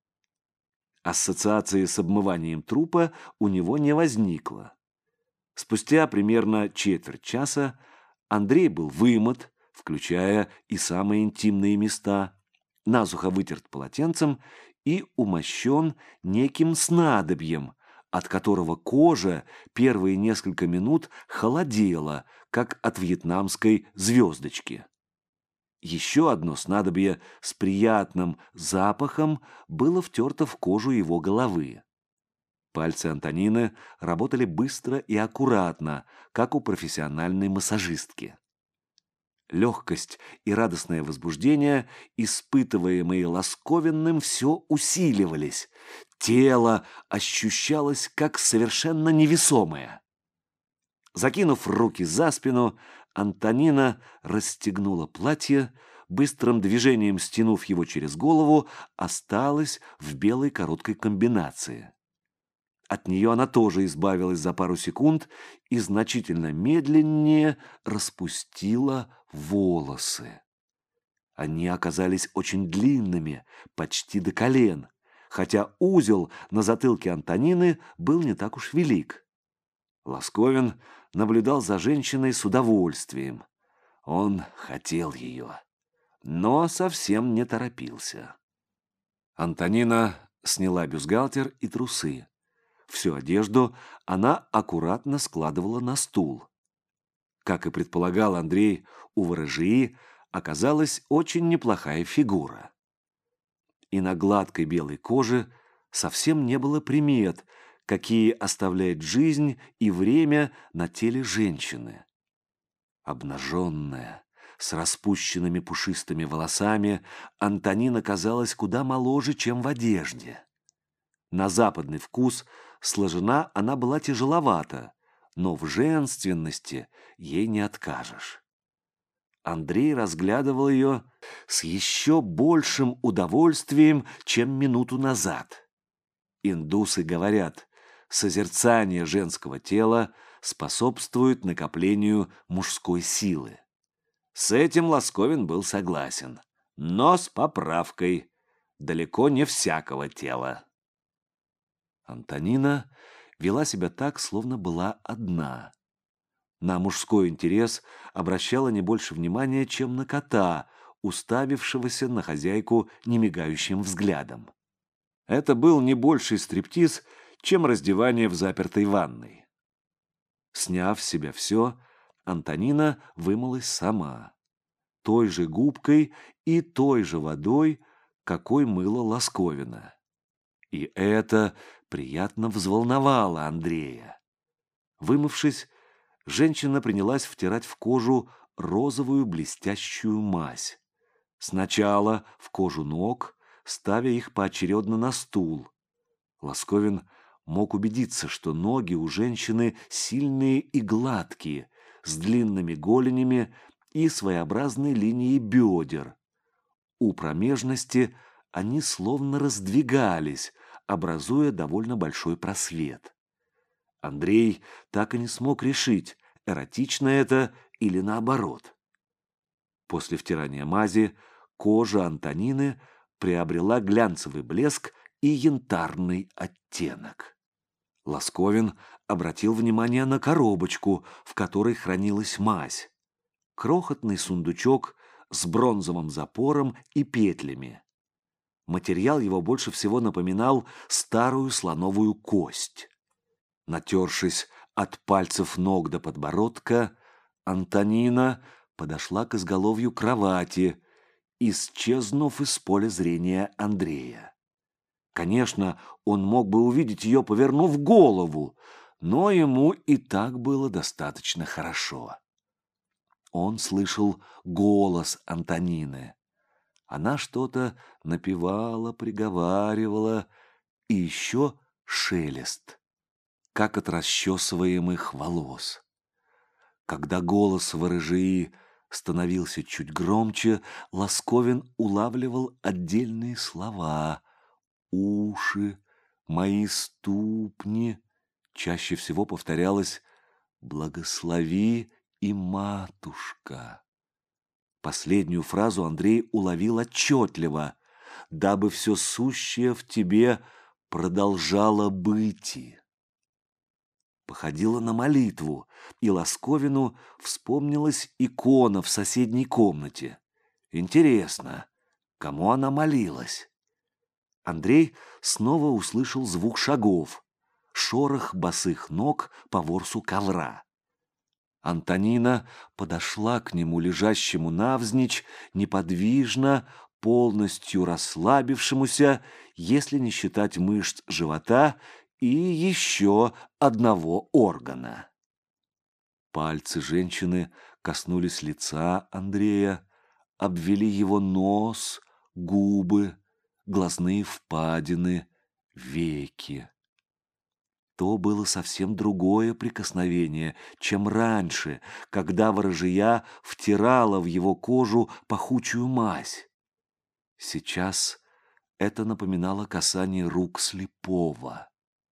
Ассоциации с обмыванием трупа у него не возникло. Спустя примерно четверть часа Андрей был вымыт, включая и самые интимные места, насухо вытерт полотенцем и умощен неким снадобьем, от которого кожа первые несколько минут холодела, как от вьетнамской звездочки. Еще одно снадобье с приятным запахом было втерто в кожу его головы. Пальцы Антонины работали быстро и аккуратно, как у профессиональной массажистки. Легкость и радостное возбуждение, испытываемые Ласковиным, все усиливались. Тело ощущалось как совершенно невесомое. Закинув руки за спину, Антонина расстегнула платье, быстрым движением стянув его через голову, осталась в белой короткой комбинации. От нее она тоже избавилась за пару секунд и значительно медленнее распустила волосы. Они оказались очень длинными, почти до колен, хотя узел на затылке Антонины был не так уж велик. Ласковин наблюдал за женщиной с удовольствием. Он хотел ее, но совсем не торопился. Антонина сняла бюстгальтер и трусы. Всю одежду она аккуратно складывала на стул. Как и предполагал Андрей, у ворожии оказалась очень неплохая фигура. И на гладкой белой коже совсем не было примет, какие оставляет жизнь и время на теле женщины. Обнаженная, с распущенными пушистыми волосами, Антонина казалась куда моложе, чем в одежде. На западный вкус сложена она была тяжеловата, но в женственности ей не откажешь. Андрей разглядывал ее с еще большим удовольствием, чем минуту назад. Индусы говорят, созерцание женского тела способствует накоплению мужской силы. С этим Ласковин был согласен, но с поправкой: далеко не всякого тела. Антонина вела себя так, словно была одна. На мужской интерес обращала не больше внимания, чем на кота, уставившегося на хозяйку немигающим взглядом. Это был не больший стриптиз, чем раздевание в запертой ванной. Сняв с себя все, Антонина вымылась сама, той же губкой и той же водой, какой мыла Ласковина. И это приятно взволновало Андрея. Вымывшись, женщина принялась втирать в кожу розовую блестящую мазь. Сначала в кожу ног, ставя их поочередно на стул. Ласковин мог убедиться, что ноги у женщины сильные и гладкие, с длинными голенями и своеобразной линией бедер. У промежности они словно раздвигались, образуя довольно большой просвет. Андрей так и не смог решить, эротично это или наоборот. После втирания мази кожа Антонины приобрела глянцевый блеск и янтарный оттенок. Ласковин обратил внимание на коробочку, в которой хранилась мазь. Крохотный сундучок с бронзовым запором и петлями. Материал его больше всего напоминал старую слоновую кость. Натершись от пальцев ног до подбородка, Антонина подошла к изголовью кровати, исчезнув из поля зрения Андрея. Конечно, он мог бы увидеть ее, повернув голову, но ему и так было достаточно хорошо. Он слышал голос Антонины. Она что-то напевала, приговаривала, и еще шелест, как от расчесываемых волос. Когда голос ворожии становился чуть громче, Ласковин улавливал отдельные слова: «уши», «мои ступни». Чаще всего повторялось «благослови и матушка». Последнюю фразу Андрей уловил отчетливо: «дабы все сущее в тебе продолжало быть». походила на молитву, и Ласковину вспомнилась икона в соседней комнате. Интересно, кому она молилась? Андрей снова услышал звук шагов, шорох босых ног по ворсу ковра. Антонина подошла к нему, лежащему навзничь, неподвижно, полностью расслабившемуся, если не считать мышц живота и еще одного органа. Пальцы женщины коснулись лица Андрея, обвели его нос, губы, глазные впадины, веки. То было совсем другое прикосновение, чем раньше, когда ворожия втирала в его кожу пахучую мазь. Сейчас это напоминало касание рук слепого.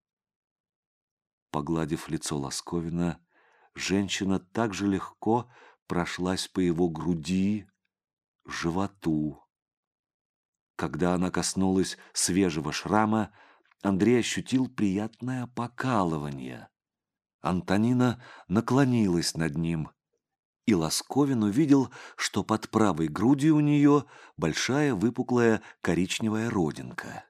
Погладив лицо Ласковина, женщина так же легко прошлась по его груди, животу. Когда она коснулась свежего шрама, Андрей ощутил приятное покалывание. Антонина наклонилась над ним, и Ласковин увидел, что под правой грудью у нее большая выпуклая коричневая родинка.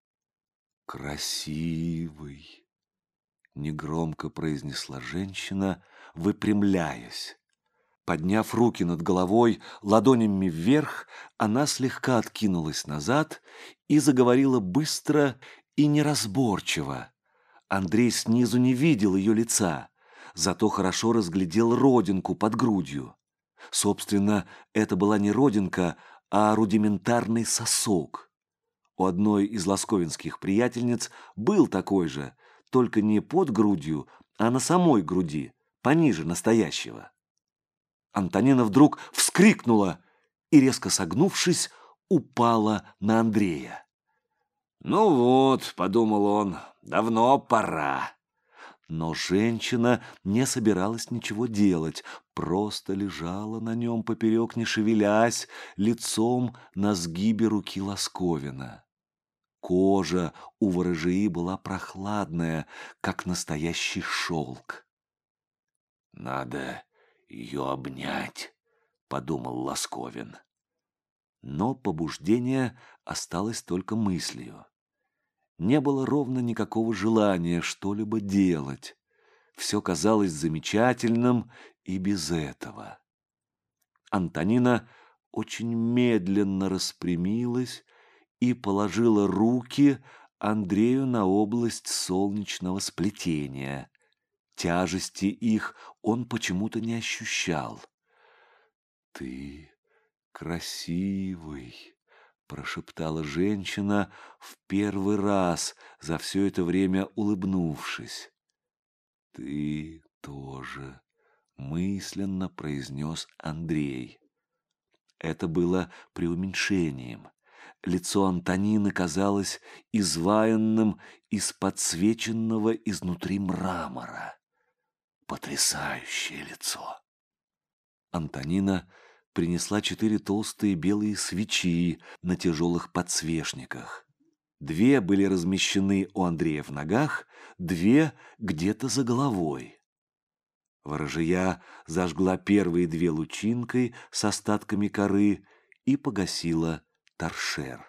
«Красивый!» — негромко произнесла женщина, выпрямляясь. Подняв руки над головой, ладонями вверх, она слегка откинулась назад и заговорила быстро и неразборчиво. Андрей снизу не видел ее лица, зато хорошо разглядел родинку под грудью. Собственно, это была не родинка, а рудиментарный сосок. У одной из ласковинских приятельниц был такой же, только не под грудью, а на самой груди, пониже настоящего. Антонина вдруг вскрикнула и, резко согнувшись, упала на Андрея. «Ну вот», — подумал он, — «давно пора». Но женщина не собиралась ничего делать, просто лежала на нем поперек, не шевелясь, лицом на сгибе руки Ласковина. Кожа у ворожии была прохладная, как настоящий шелк. «Надо ее обнять», — подумал Ласковин. Но побуждение осталось только мыслью. Не было ровно никакого желания что-либо делать. Все казалось замечательным и без этого. Антонина очень медленно распрямилась и положила руки Андрею на область солнечного сплетения. Тяжести их он почему-то не ощущал. «Ты красивый», — прошептала женщина в первый раз за все это время, улыбнувшись. «Ты тоже», — мысленно произнес Андрей. Это было преуменьшением. Лицо Антонины казалось изваянным из подсвеченного изнутри мрамора. Потрясающее лицо! Антонина принесла четыре толстые белые свечи на тяжелых подсвечниках. Две были размещены у Андрея в ногах, две где-то за головой. Ворожия зажгла первые две лучинкой с остатками коры и погасила торшер.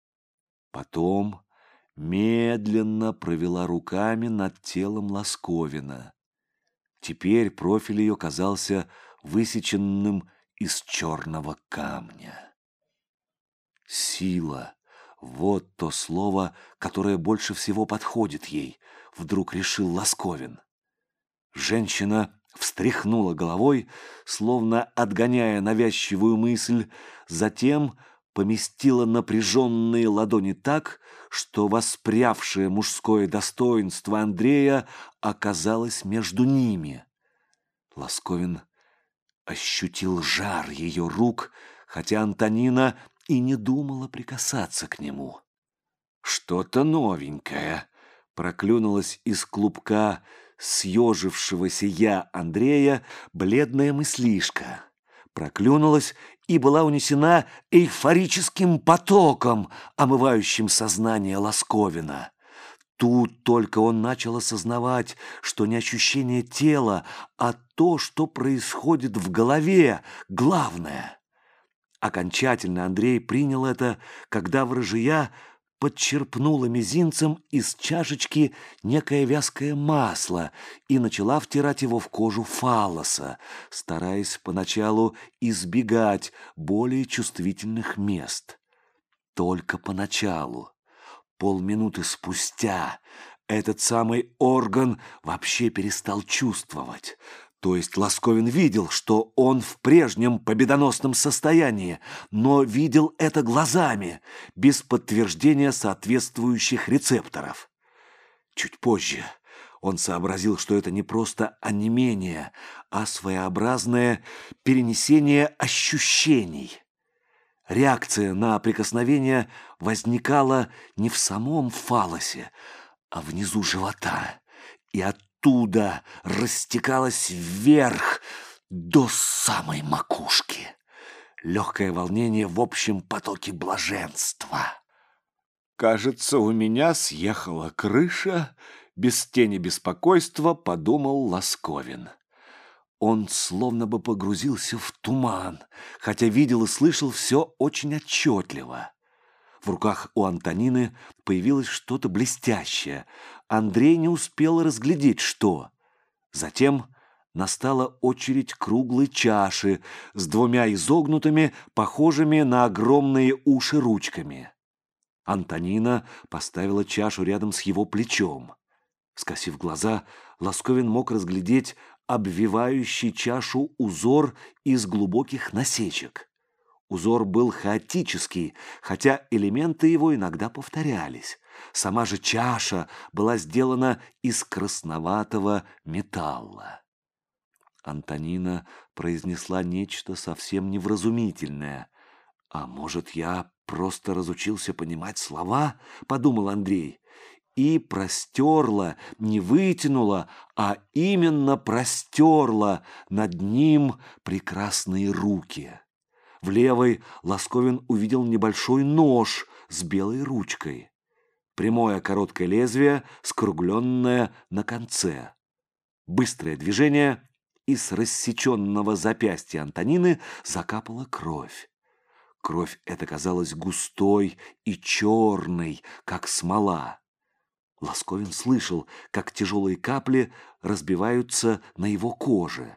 Потом медленно провела руками над телом Ласковина. Теперь профиль ее казался высеченным из черного камня. Сила — вот то слово, которое больше всего подходит ей, вдруг решил Ласковин. Женщина встряхнула головой, словно отгоняя навязчивую мысль, затем поместила напряженные ладони так, что воспрявшее мужское достоинство Андрея оказалось между ними. Ласковин ощутил жар ее рук, хотя Антонина и не думала прикасаться к нему. «Что-то новенькое», — проклюнулась из клубка съежившегося я Андрея бледная мыслишка. Проклюнулась и была унесена эйфорическим потоком, омывающим сознание Ласковина. Тут только он начал осознавать, что не ощущение тела, а то, что происходит в голове, главное. Окончательно Андрей принял это, когда ворожия подчерпнула мизинцем из чашечки некое вязкое масло и начала втирать его в кожу фаллоса, стараясь поначалу избегать более чувствительных мест. Только поначалу. Полминуты спустя этот самый орган вообще перестал чувствовать. То есть Ласковин видел, что он в прежнем победоносном состоянии, но видел это глазами, без подтверждения соответствующих рецепторов. Чуть позже он сообразил, что это не просто онемение, а своеобразное перенесение ощущений. Реакция на прикосновение возникала не в самом фаллосе, а внизу живота, и оттуда растекалась вверх до самой макушки. Легкое волнение в общем потоке блаженства. «Кажется, у меня съехала крыша», — без тени беспокойства подумал Ласковин. Он словно бы погрузился в туман, хотя видел и слышал все очень отчетливо. В руках у Антонины появилось что-то блестящее. Андрей не успел разглядеть, что. Затем настала очередь круглой чаши с двумя изогнутыми, похожими на огромные уши ручками. Антонина поставила чашу рядом с его плечом. Скосив глаза, Ласковин мог разглядеть обвивающий чашу узор из глубоких насечек. Узор был хаотический, хотя элементы его иногда повторялись. Сама же чаша была сделана из красноватого металла. Антонина произнесла нечто совсем невразумительное. «А может, я просто разучился понимать слова?» — подумал Андрей. И простерла, не вытянула, а именно простерла над ним прекрасные руки. В левой Ласковин увидел небольшой нож с белой ручкой. Прямое короткое лезвие, скругленное на конце. Быстрое движение, и с рассеченного запястья Антонины закапала кровь. Кровь эта казалась густой и черной, как смола. Ласковин слышал, как тяжелые капли разбиваются на его коже.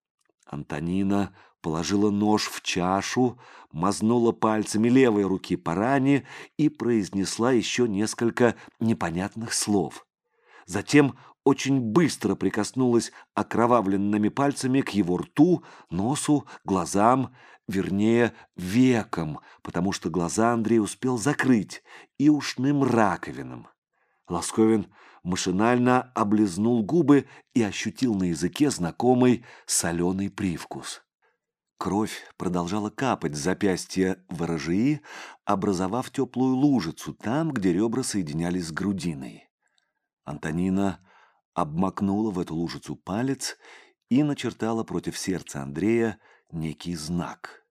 Антонина положила нож в чашу, мазнула пальцами левой руки по ране и произнесла еще несколько непонятных слов. Затем очень быстро прикоснулась окровавленными пальцами к его рту, носу, глазам, вернее, векам, потому что глаза Андрей успел закрыть, и ушным раковинам. Ласковин машинально облизнул губы и ощутил на языке знакомый соленый привкус. Кровь продолжала капать с запястья ворожии, образовав теплую лужицу там, где ребра соединялись с грудиной. Антонина обмакнула в эту лужицу палец и начертала против сердца Андрея некий знак.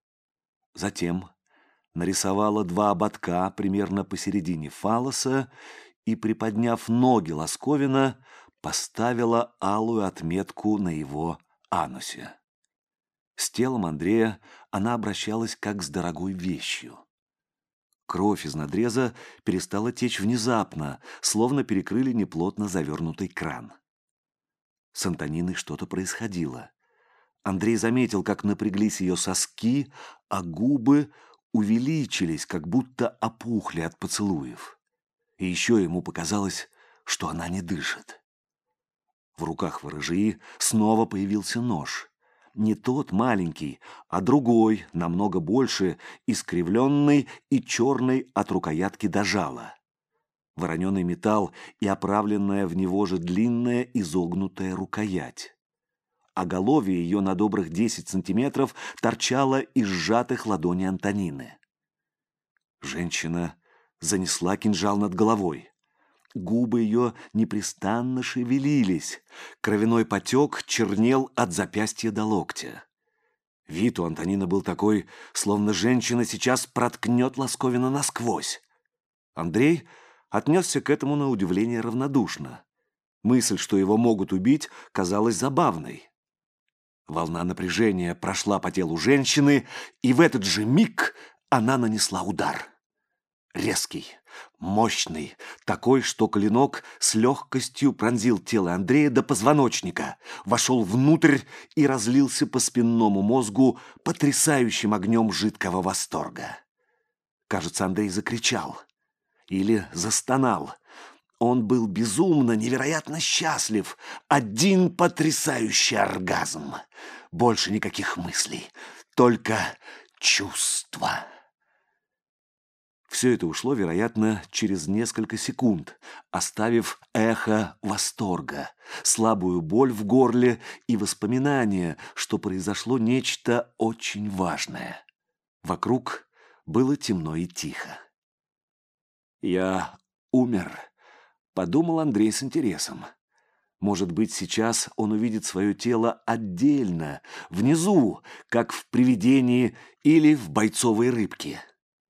Затем нарисовала два ободка примерно посередине фаллоса и, приподняв ноги Ласковина, поставила алую отметку на его анусе. С телом Андрея она обращалась как с дорогой вещью. Кровь из надреза перестала течь внезапно, словно перекрыли неплотно завернутый кран. С Антониной что-то происходило. Андрей заметил, как напряглись ее соски, а губы увеличились, как будто опухли от поцелуев. И еще ему показалось, что она не дышит. В руках ворожии снова появился нож. Не тот маленький, а другой, намного больше, искривленный и черный от рукоятки до жала. Вороненый металл и оправленная в него же длинная изогнутая рукоять. Оголовье ее на добрых десять сантиметров торчало из сжатых ладоней Антонины. Женщина занесла кинжал над головой. Губы ее непрестанно шевелились. Кровяной потек чернел от запястья до локтя. Вид у Антонины был такой, словно женщина сейчас проткнет Ласковина насквозь. Андрей отнесся к этому на удивление равнодушно. Мысль, что его могут убить, казалась забавной. Волна напряжения прошла по телу женщины, и в этот же миг она нанесла удар. Резкий, мощный, такой, что клинок с легкостью пронзил тело Андрея до позвоночника, вошел внутрь и разлился по спинному мозгу потрясающим огнем жидкого восторга. Кажется, Андрей закричал или застонал. Он был безумно, невероятно счастлив. Один потрясающий оргазм. Больше никаких мыслей, только чувства. Все это ушло, вероятно, через несколько секунд, оставив эхо восторга, слабую боль в горле и воспоминание, что произошло нечто очень важное. Вокруг было темно и тихо. «Я умер», — подумал Андрей с интересом. Может быть, сейчас он увидит свое тело отдельно, внизу, как в привидении или в бойцовой рыбке.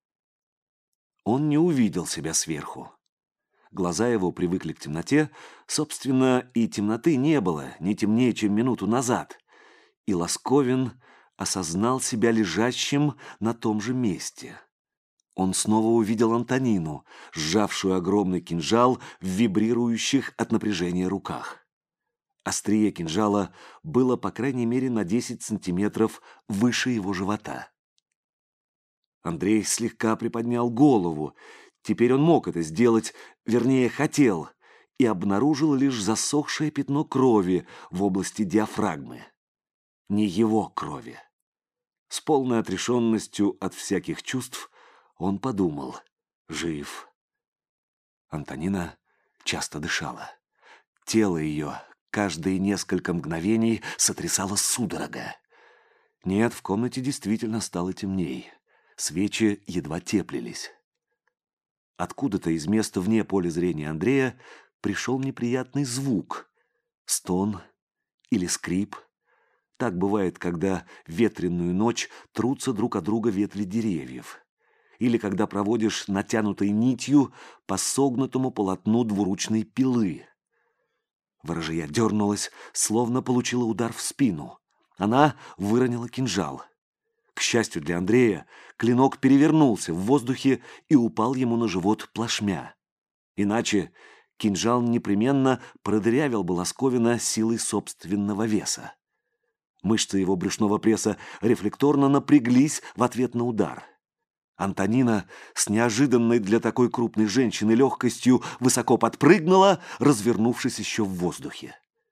Он не увидел себя сверху. Глаза его привыкли к темноте, собственно, и темноты не было, не темнее, чем минуту назад. И Лосковин осознал себя лежащим на том же месте. Он снова увидел Антонину, сжавшую огромный кинжал в вибрирующих от напряжения руках. Острие кинжала было, по крайней мере, на десять сантиметров выше его живота. Андрей слегка приподнял голову. Теперь он мог это сделать, вернее, хотел, и обнаружил лишь засохшее пятно крови в области диафрагмы. Не его крови. С полной отрешенностью от всяких чувств он подумал: жив. Антонина часто дышала. Тело ее каждые несколько мгновений сотрясало судорога. Нет, в комнате действительно стало темней. Свечи едва теплились. Откуда-то из места вне поля зрения Андрея пришел неприятный звук. Стон или скрип. Так бывает, когда в ветреную ночь трутся друг о друга ветви деревьев. Или когда проводишь натянутой нитью по согнутому полотну двуручной пилы. Ворожья дернулась, словно получила удар в спину. Она выронила кинжал. К счастью для Андрея, клинок перевернулся в воздухе и упал ему на живот плашмя. Иначе кинжал непременно продырявил бы Лосковина силой собственного веса. Мышцы его брюшного пресса рефлекторно напряглись в ответ на удар. Антонина с неожиданной для такой крупной женщины легкостью высоко подпрыгнула, развернувшись еще в воздухе.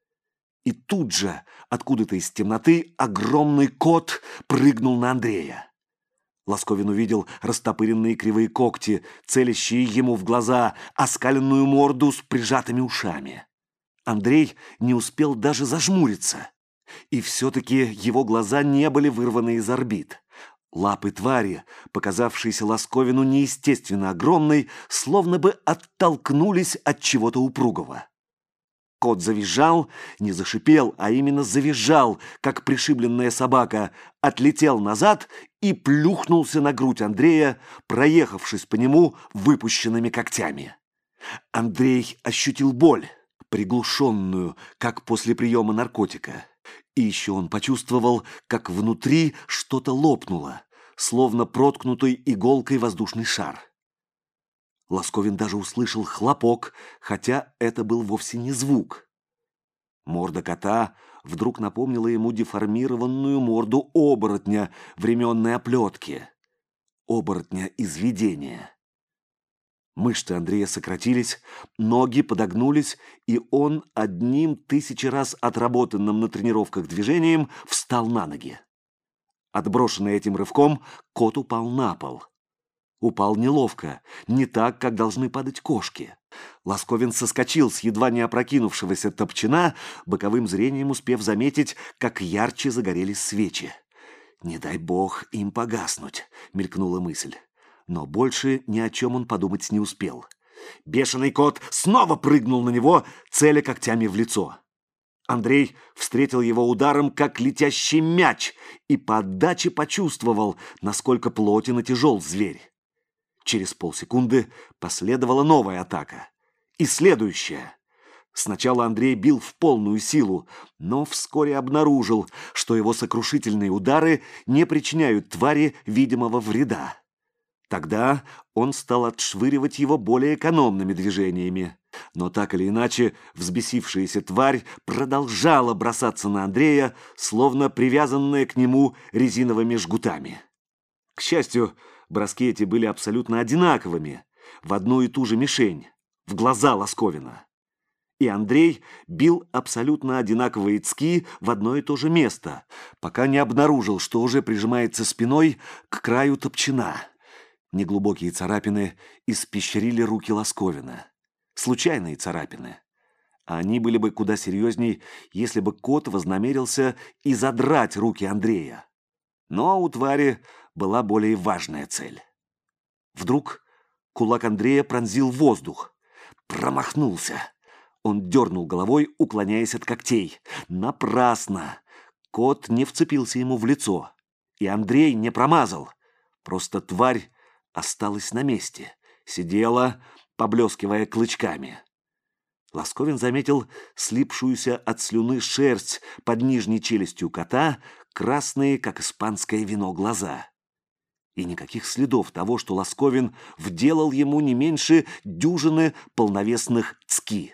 И тут же, откуда-то из темноты, огромный кот прыгнул на Андрея. Лосковин увидел растопыренные кривые когти, целящие ему в глаза, оскаленную морду с прижатыми ушами. Андрей не успел даже зажмуриться. И все-таки его глаза не были вырваны из орбит. Лапы твари, показавшиеся Лосковину неестественно огромной, словно бы оттолкнулись от чего-то упругого. Кот завизжал, не зашипел, а именно завизжал, как пришибленная собака, отлетел назад и плюхнулся на грудь Андрея, проехавшись по нему выпущенными когтями. Андрей ощутил боль, приглушенную, как после приема наркотика. И еще он почувствовал, как внутри что-то лопнуло, словно проткнутый иголкой воздушный шар. Лосковин даже услышал хлопок, хотя это был вовсе не звук. Морда кота вдруг напомнила ему деформированную морду оборотня временной оплетки. Оборотня из видения. Мышцы Андрея сократились, ноги подогнулись, и он одним тысячи раз отработанным на тренировках движением встал на ноги. Отброшенный этим рывком, кот упал на пол. Упал неловко, не так, как должны падать кошки. Лосковин соскочил с едва не опрокинувшегося топчина, боковым зрением успев заметить, как ярче загорелись свечи. «Не дай бог им погаснуть», — мелькнула мысль. Но больше ни о чем он подумать не успел. Бешеный кот снова прыгнул на него, целя когтями в лицо. Андрей встретил его ударом, как летящий мяч, и по отдаче почувствовал, насколько плотен и тяжел зверь. Через полсекунды последовала новая атака. И следующая. Сначала Андрей бил в полную силу, но вскоре обнаружил, что его сокрушительные удары не причиняют твари видимого вреда. Тогда он стал отшвыривать его более экономными движениями. Но так или иначе, взбесившаяся тварь продолжала бросаться на Андрея, словно привязанная к нему резиновыми жгутами. К счастью, броски эти были абсолютно одинаковыми, в одну и ту же мишень, в глаза Ласковина. И Андрей бил абсолютно одинаковые цки в одно и то же место, пока не обнаружил, что уже прижимается спиной к краю топчина. Неглубокие царапины испещрили руки Ласковина. Случайные царапины. А они были бы куда серьезней, если бы кот вознамерился и задрать руки Андрея. Но у твари была более важная цель. Вдруг кулак Андрея пронзил воздух. Промахнулся. Он дернул головой, уклоняясь от когтей. Напрасно. Кот не вцепился ему в лицо. И Андрей не промазал. Просто тварь осталась на месте. Сидела, поблескивая клычками. Ласковин заметил слипшуюся от слюны шерсть под нижней челюстью кота, красные, как испанское вино, глаза. И никаких следов того, что Ласковин вделал ему не меньше дюжины полновесных цки.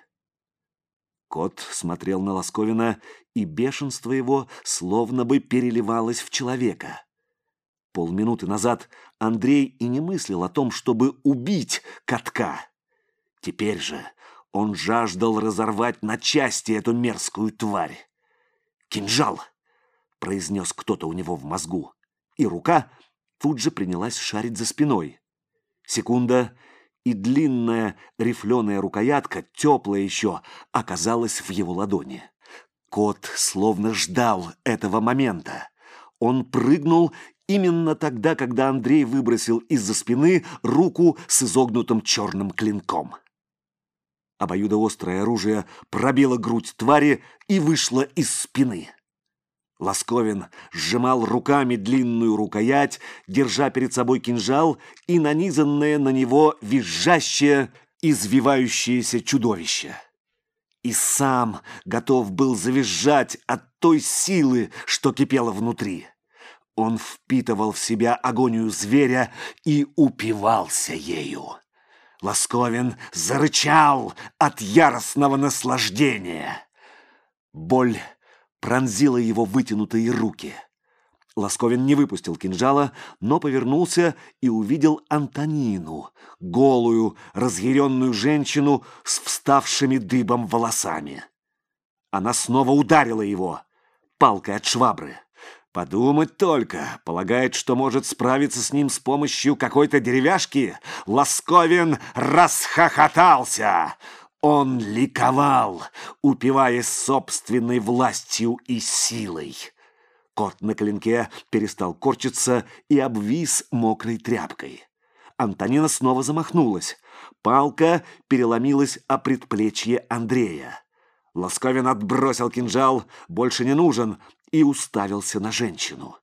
Кот смотрел на Ласковина, и бешенство его словно бы переливалось в человека. Полминуты назад Андрей и не мыслил о том, чтобы убить котка. Теперь же он жаждал разорвать на части эту мерзкую тварь. «Кинжал!» — произнес кто-то у него в мозгу, и рука тут же принялась шарить за спиной. Секунда, и длинная рифленая рукоятка, теплая еще, оказалась в его ладони. Кот словно ждал этого момента. Он прыгнул именно тогда, когда Андрей выбросил из-за спины руку с изогнутым черным клинком. Обоюдоострое оружие пробило грудь твари и вышло из спины. Ласковин сжимал руками длинную рукоять, держа перед собой кинжал и нанизанное на него визжащее, извивающееся чудовище. И сам готов был завизжать от той силы, что кипела внутри. Он впитывал в себя агонию зверя и упивался ею. Ласковин зарычал от яростного наслаждения. Боль пронзила его вытянутые руки. Ласковин не выпустил кинжала, но повернулся и увидел Антонину, голую, разъяренную женщину с вставшими дыбом волосами. Она снова ударила его палкой от швабры. Подумать только, полагает, что может справиться с ним с помощью какой-то деревяшки? Ласковин расхохотался. Он ликовал, упиваясь собственной властью и силой. Кот на клинке перестал корчиться и обвис мокрой тряпкой. Антонина снова замахнулась. Палка переломилась о предплечье Андрея. Ласковин отбросил кинжал, больше не нужен, и уставился на женщину.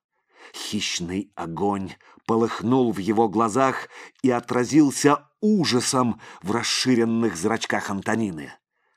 Хищный огонь полыхнул в его глазах и отразился ужасом в расширенных зрачках Антонины.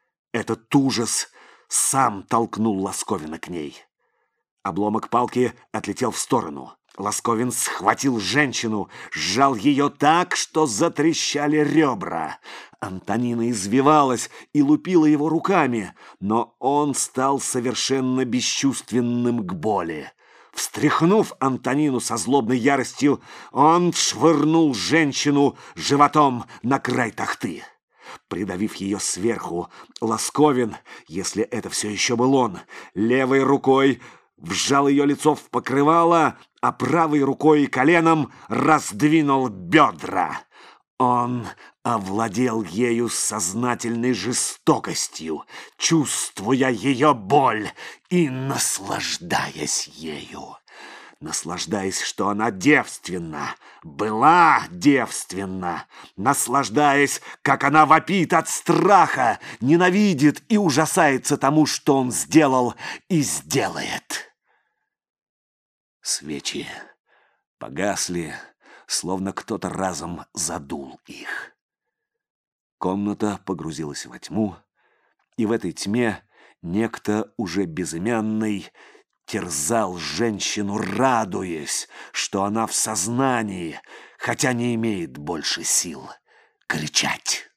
Этот ужас сам толкнул Ласковина к ней. Обломок палки отлетел в сторону. Ласковин схватил женщину, сжал ее так, что затрещали ребра. Антонина извивалась и лупила его руками, но он стал совершенно бесчувственным к боли. Встряхнув Антонину со злобной яростью, он швырнул женщину животом на край тахты. Придавив ее сверху, Ласковин, если это все еще был он, левой рукой вжал ее лицо в покрывало, а правой рукой и коленом раздвинул бедра. Он овладел ею с сознательной жестокостью, чувствуя ее боль и наслаждаясь ею. Наслаждаясь, что она девственна, была девственна, наслаждаясь, как она вопит от страха, ненавидит и ужасается тому, что он сделал и сделает. Свечи погасли, словно кто-то разом задул их. Комната погрузилась во тьму, и в этой тьме некто уже безымянный терзал женщину, радуясь, что она в сознании, хотя не имеет больше сил кричать.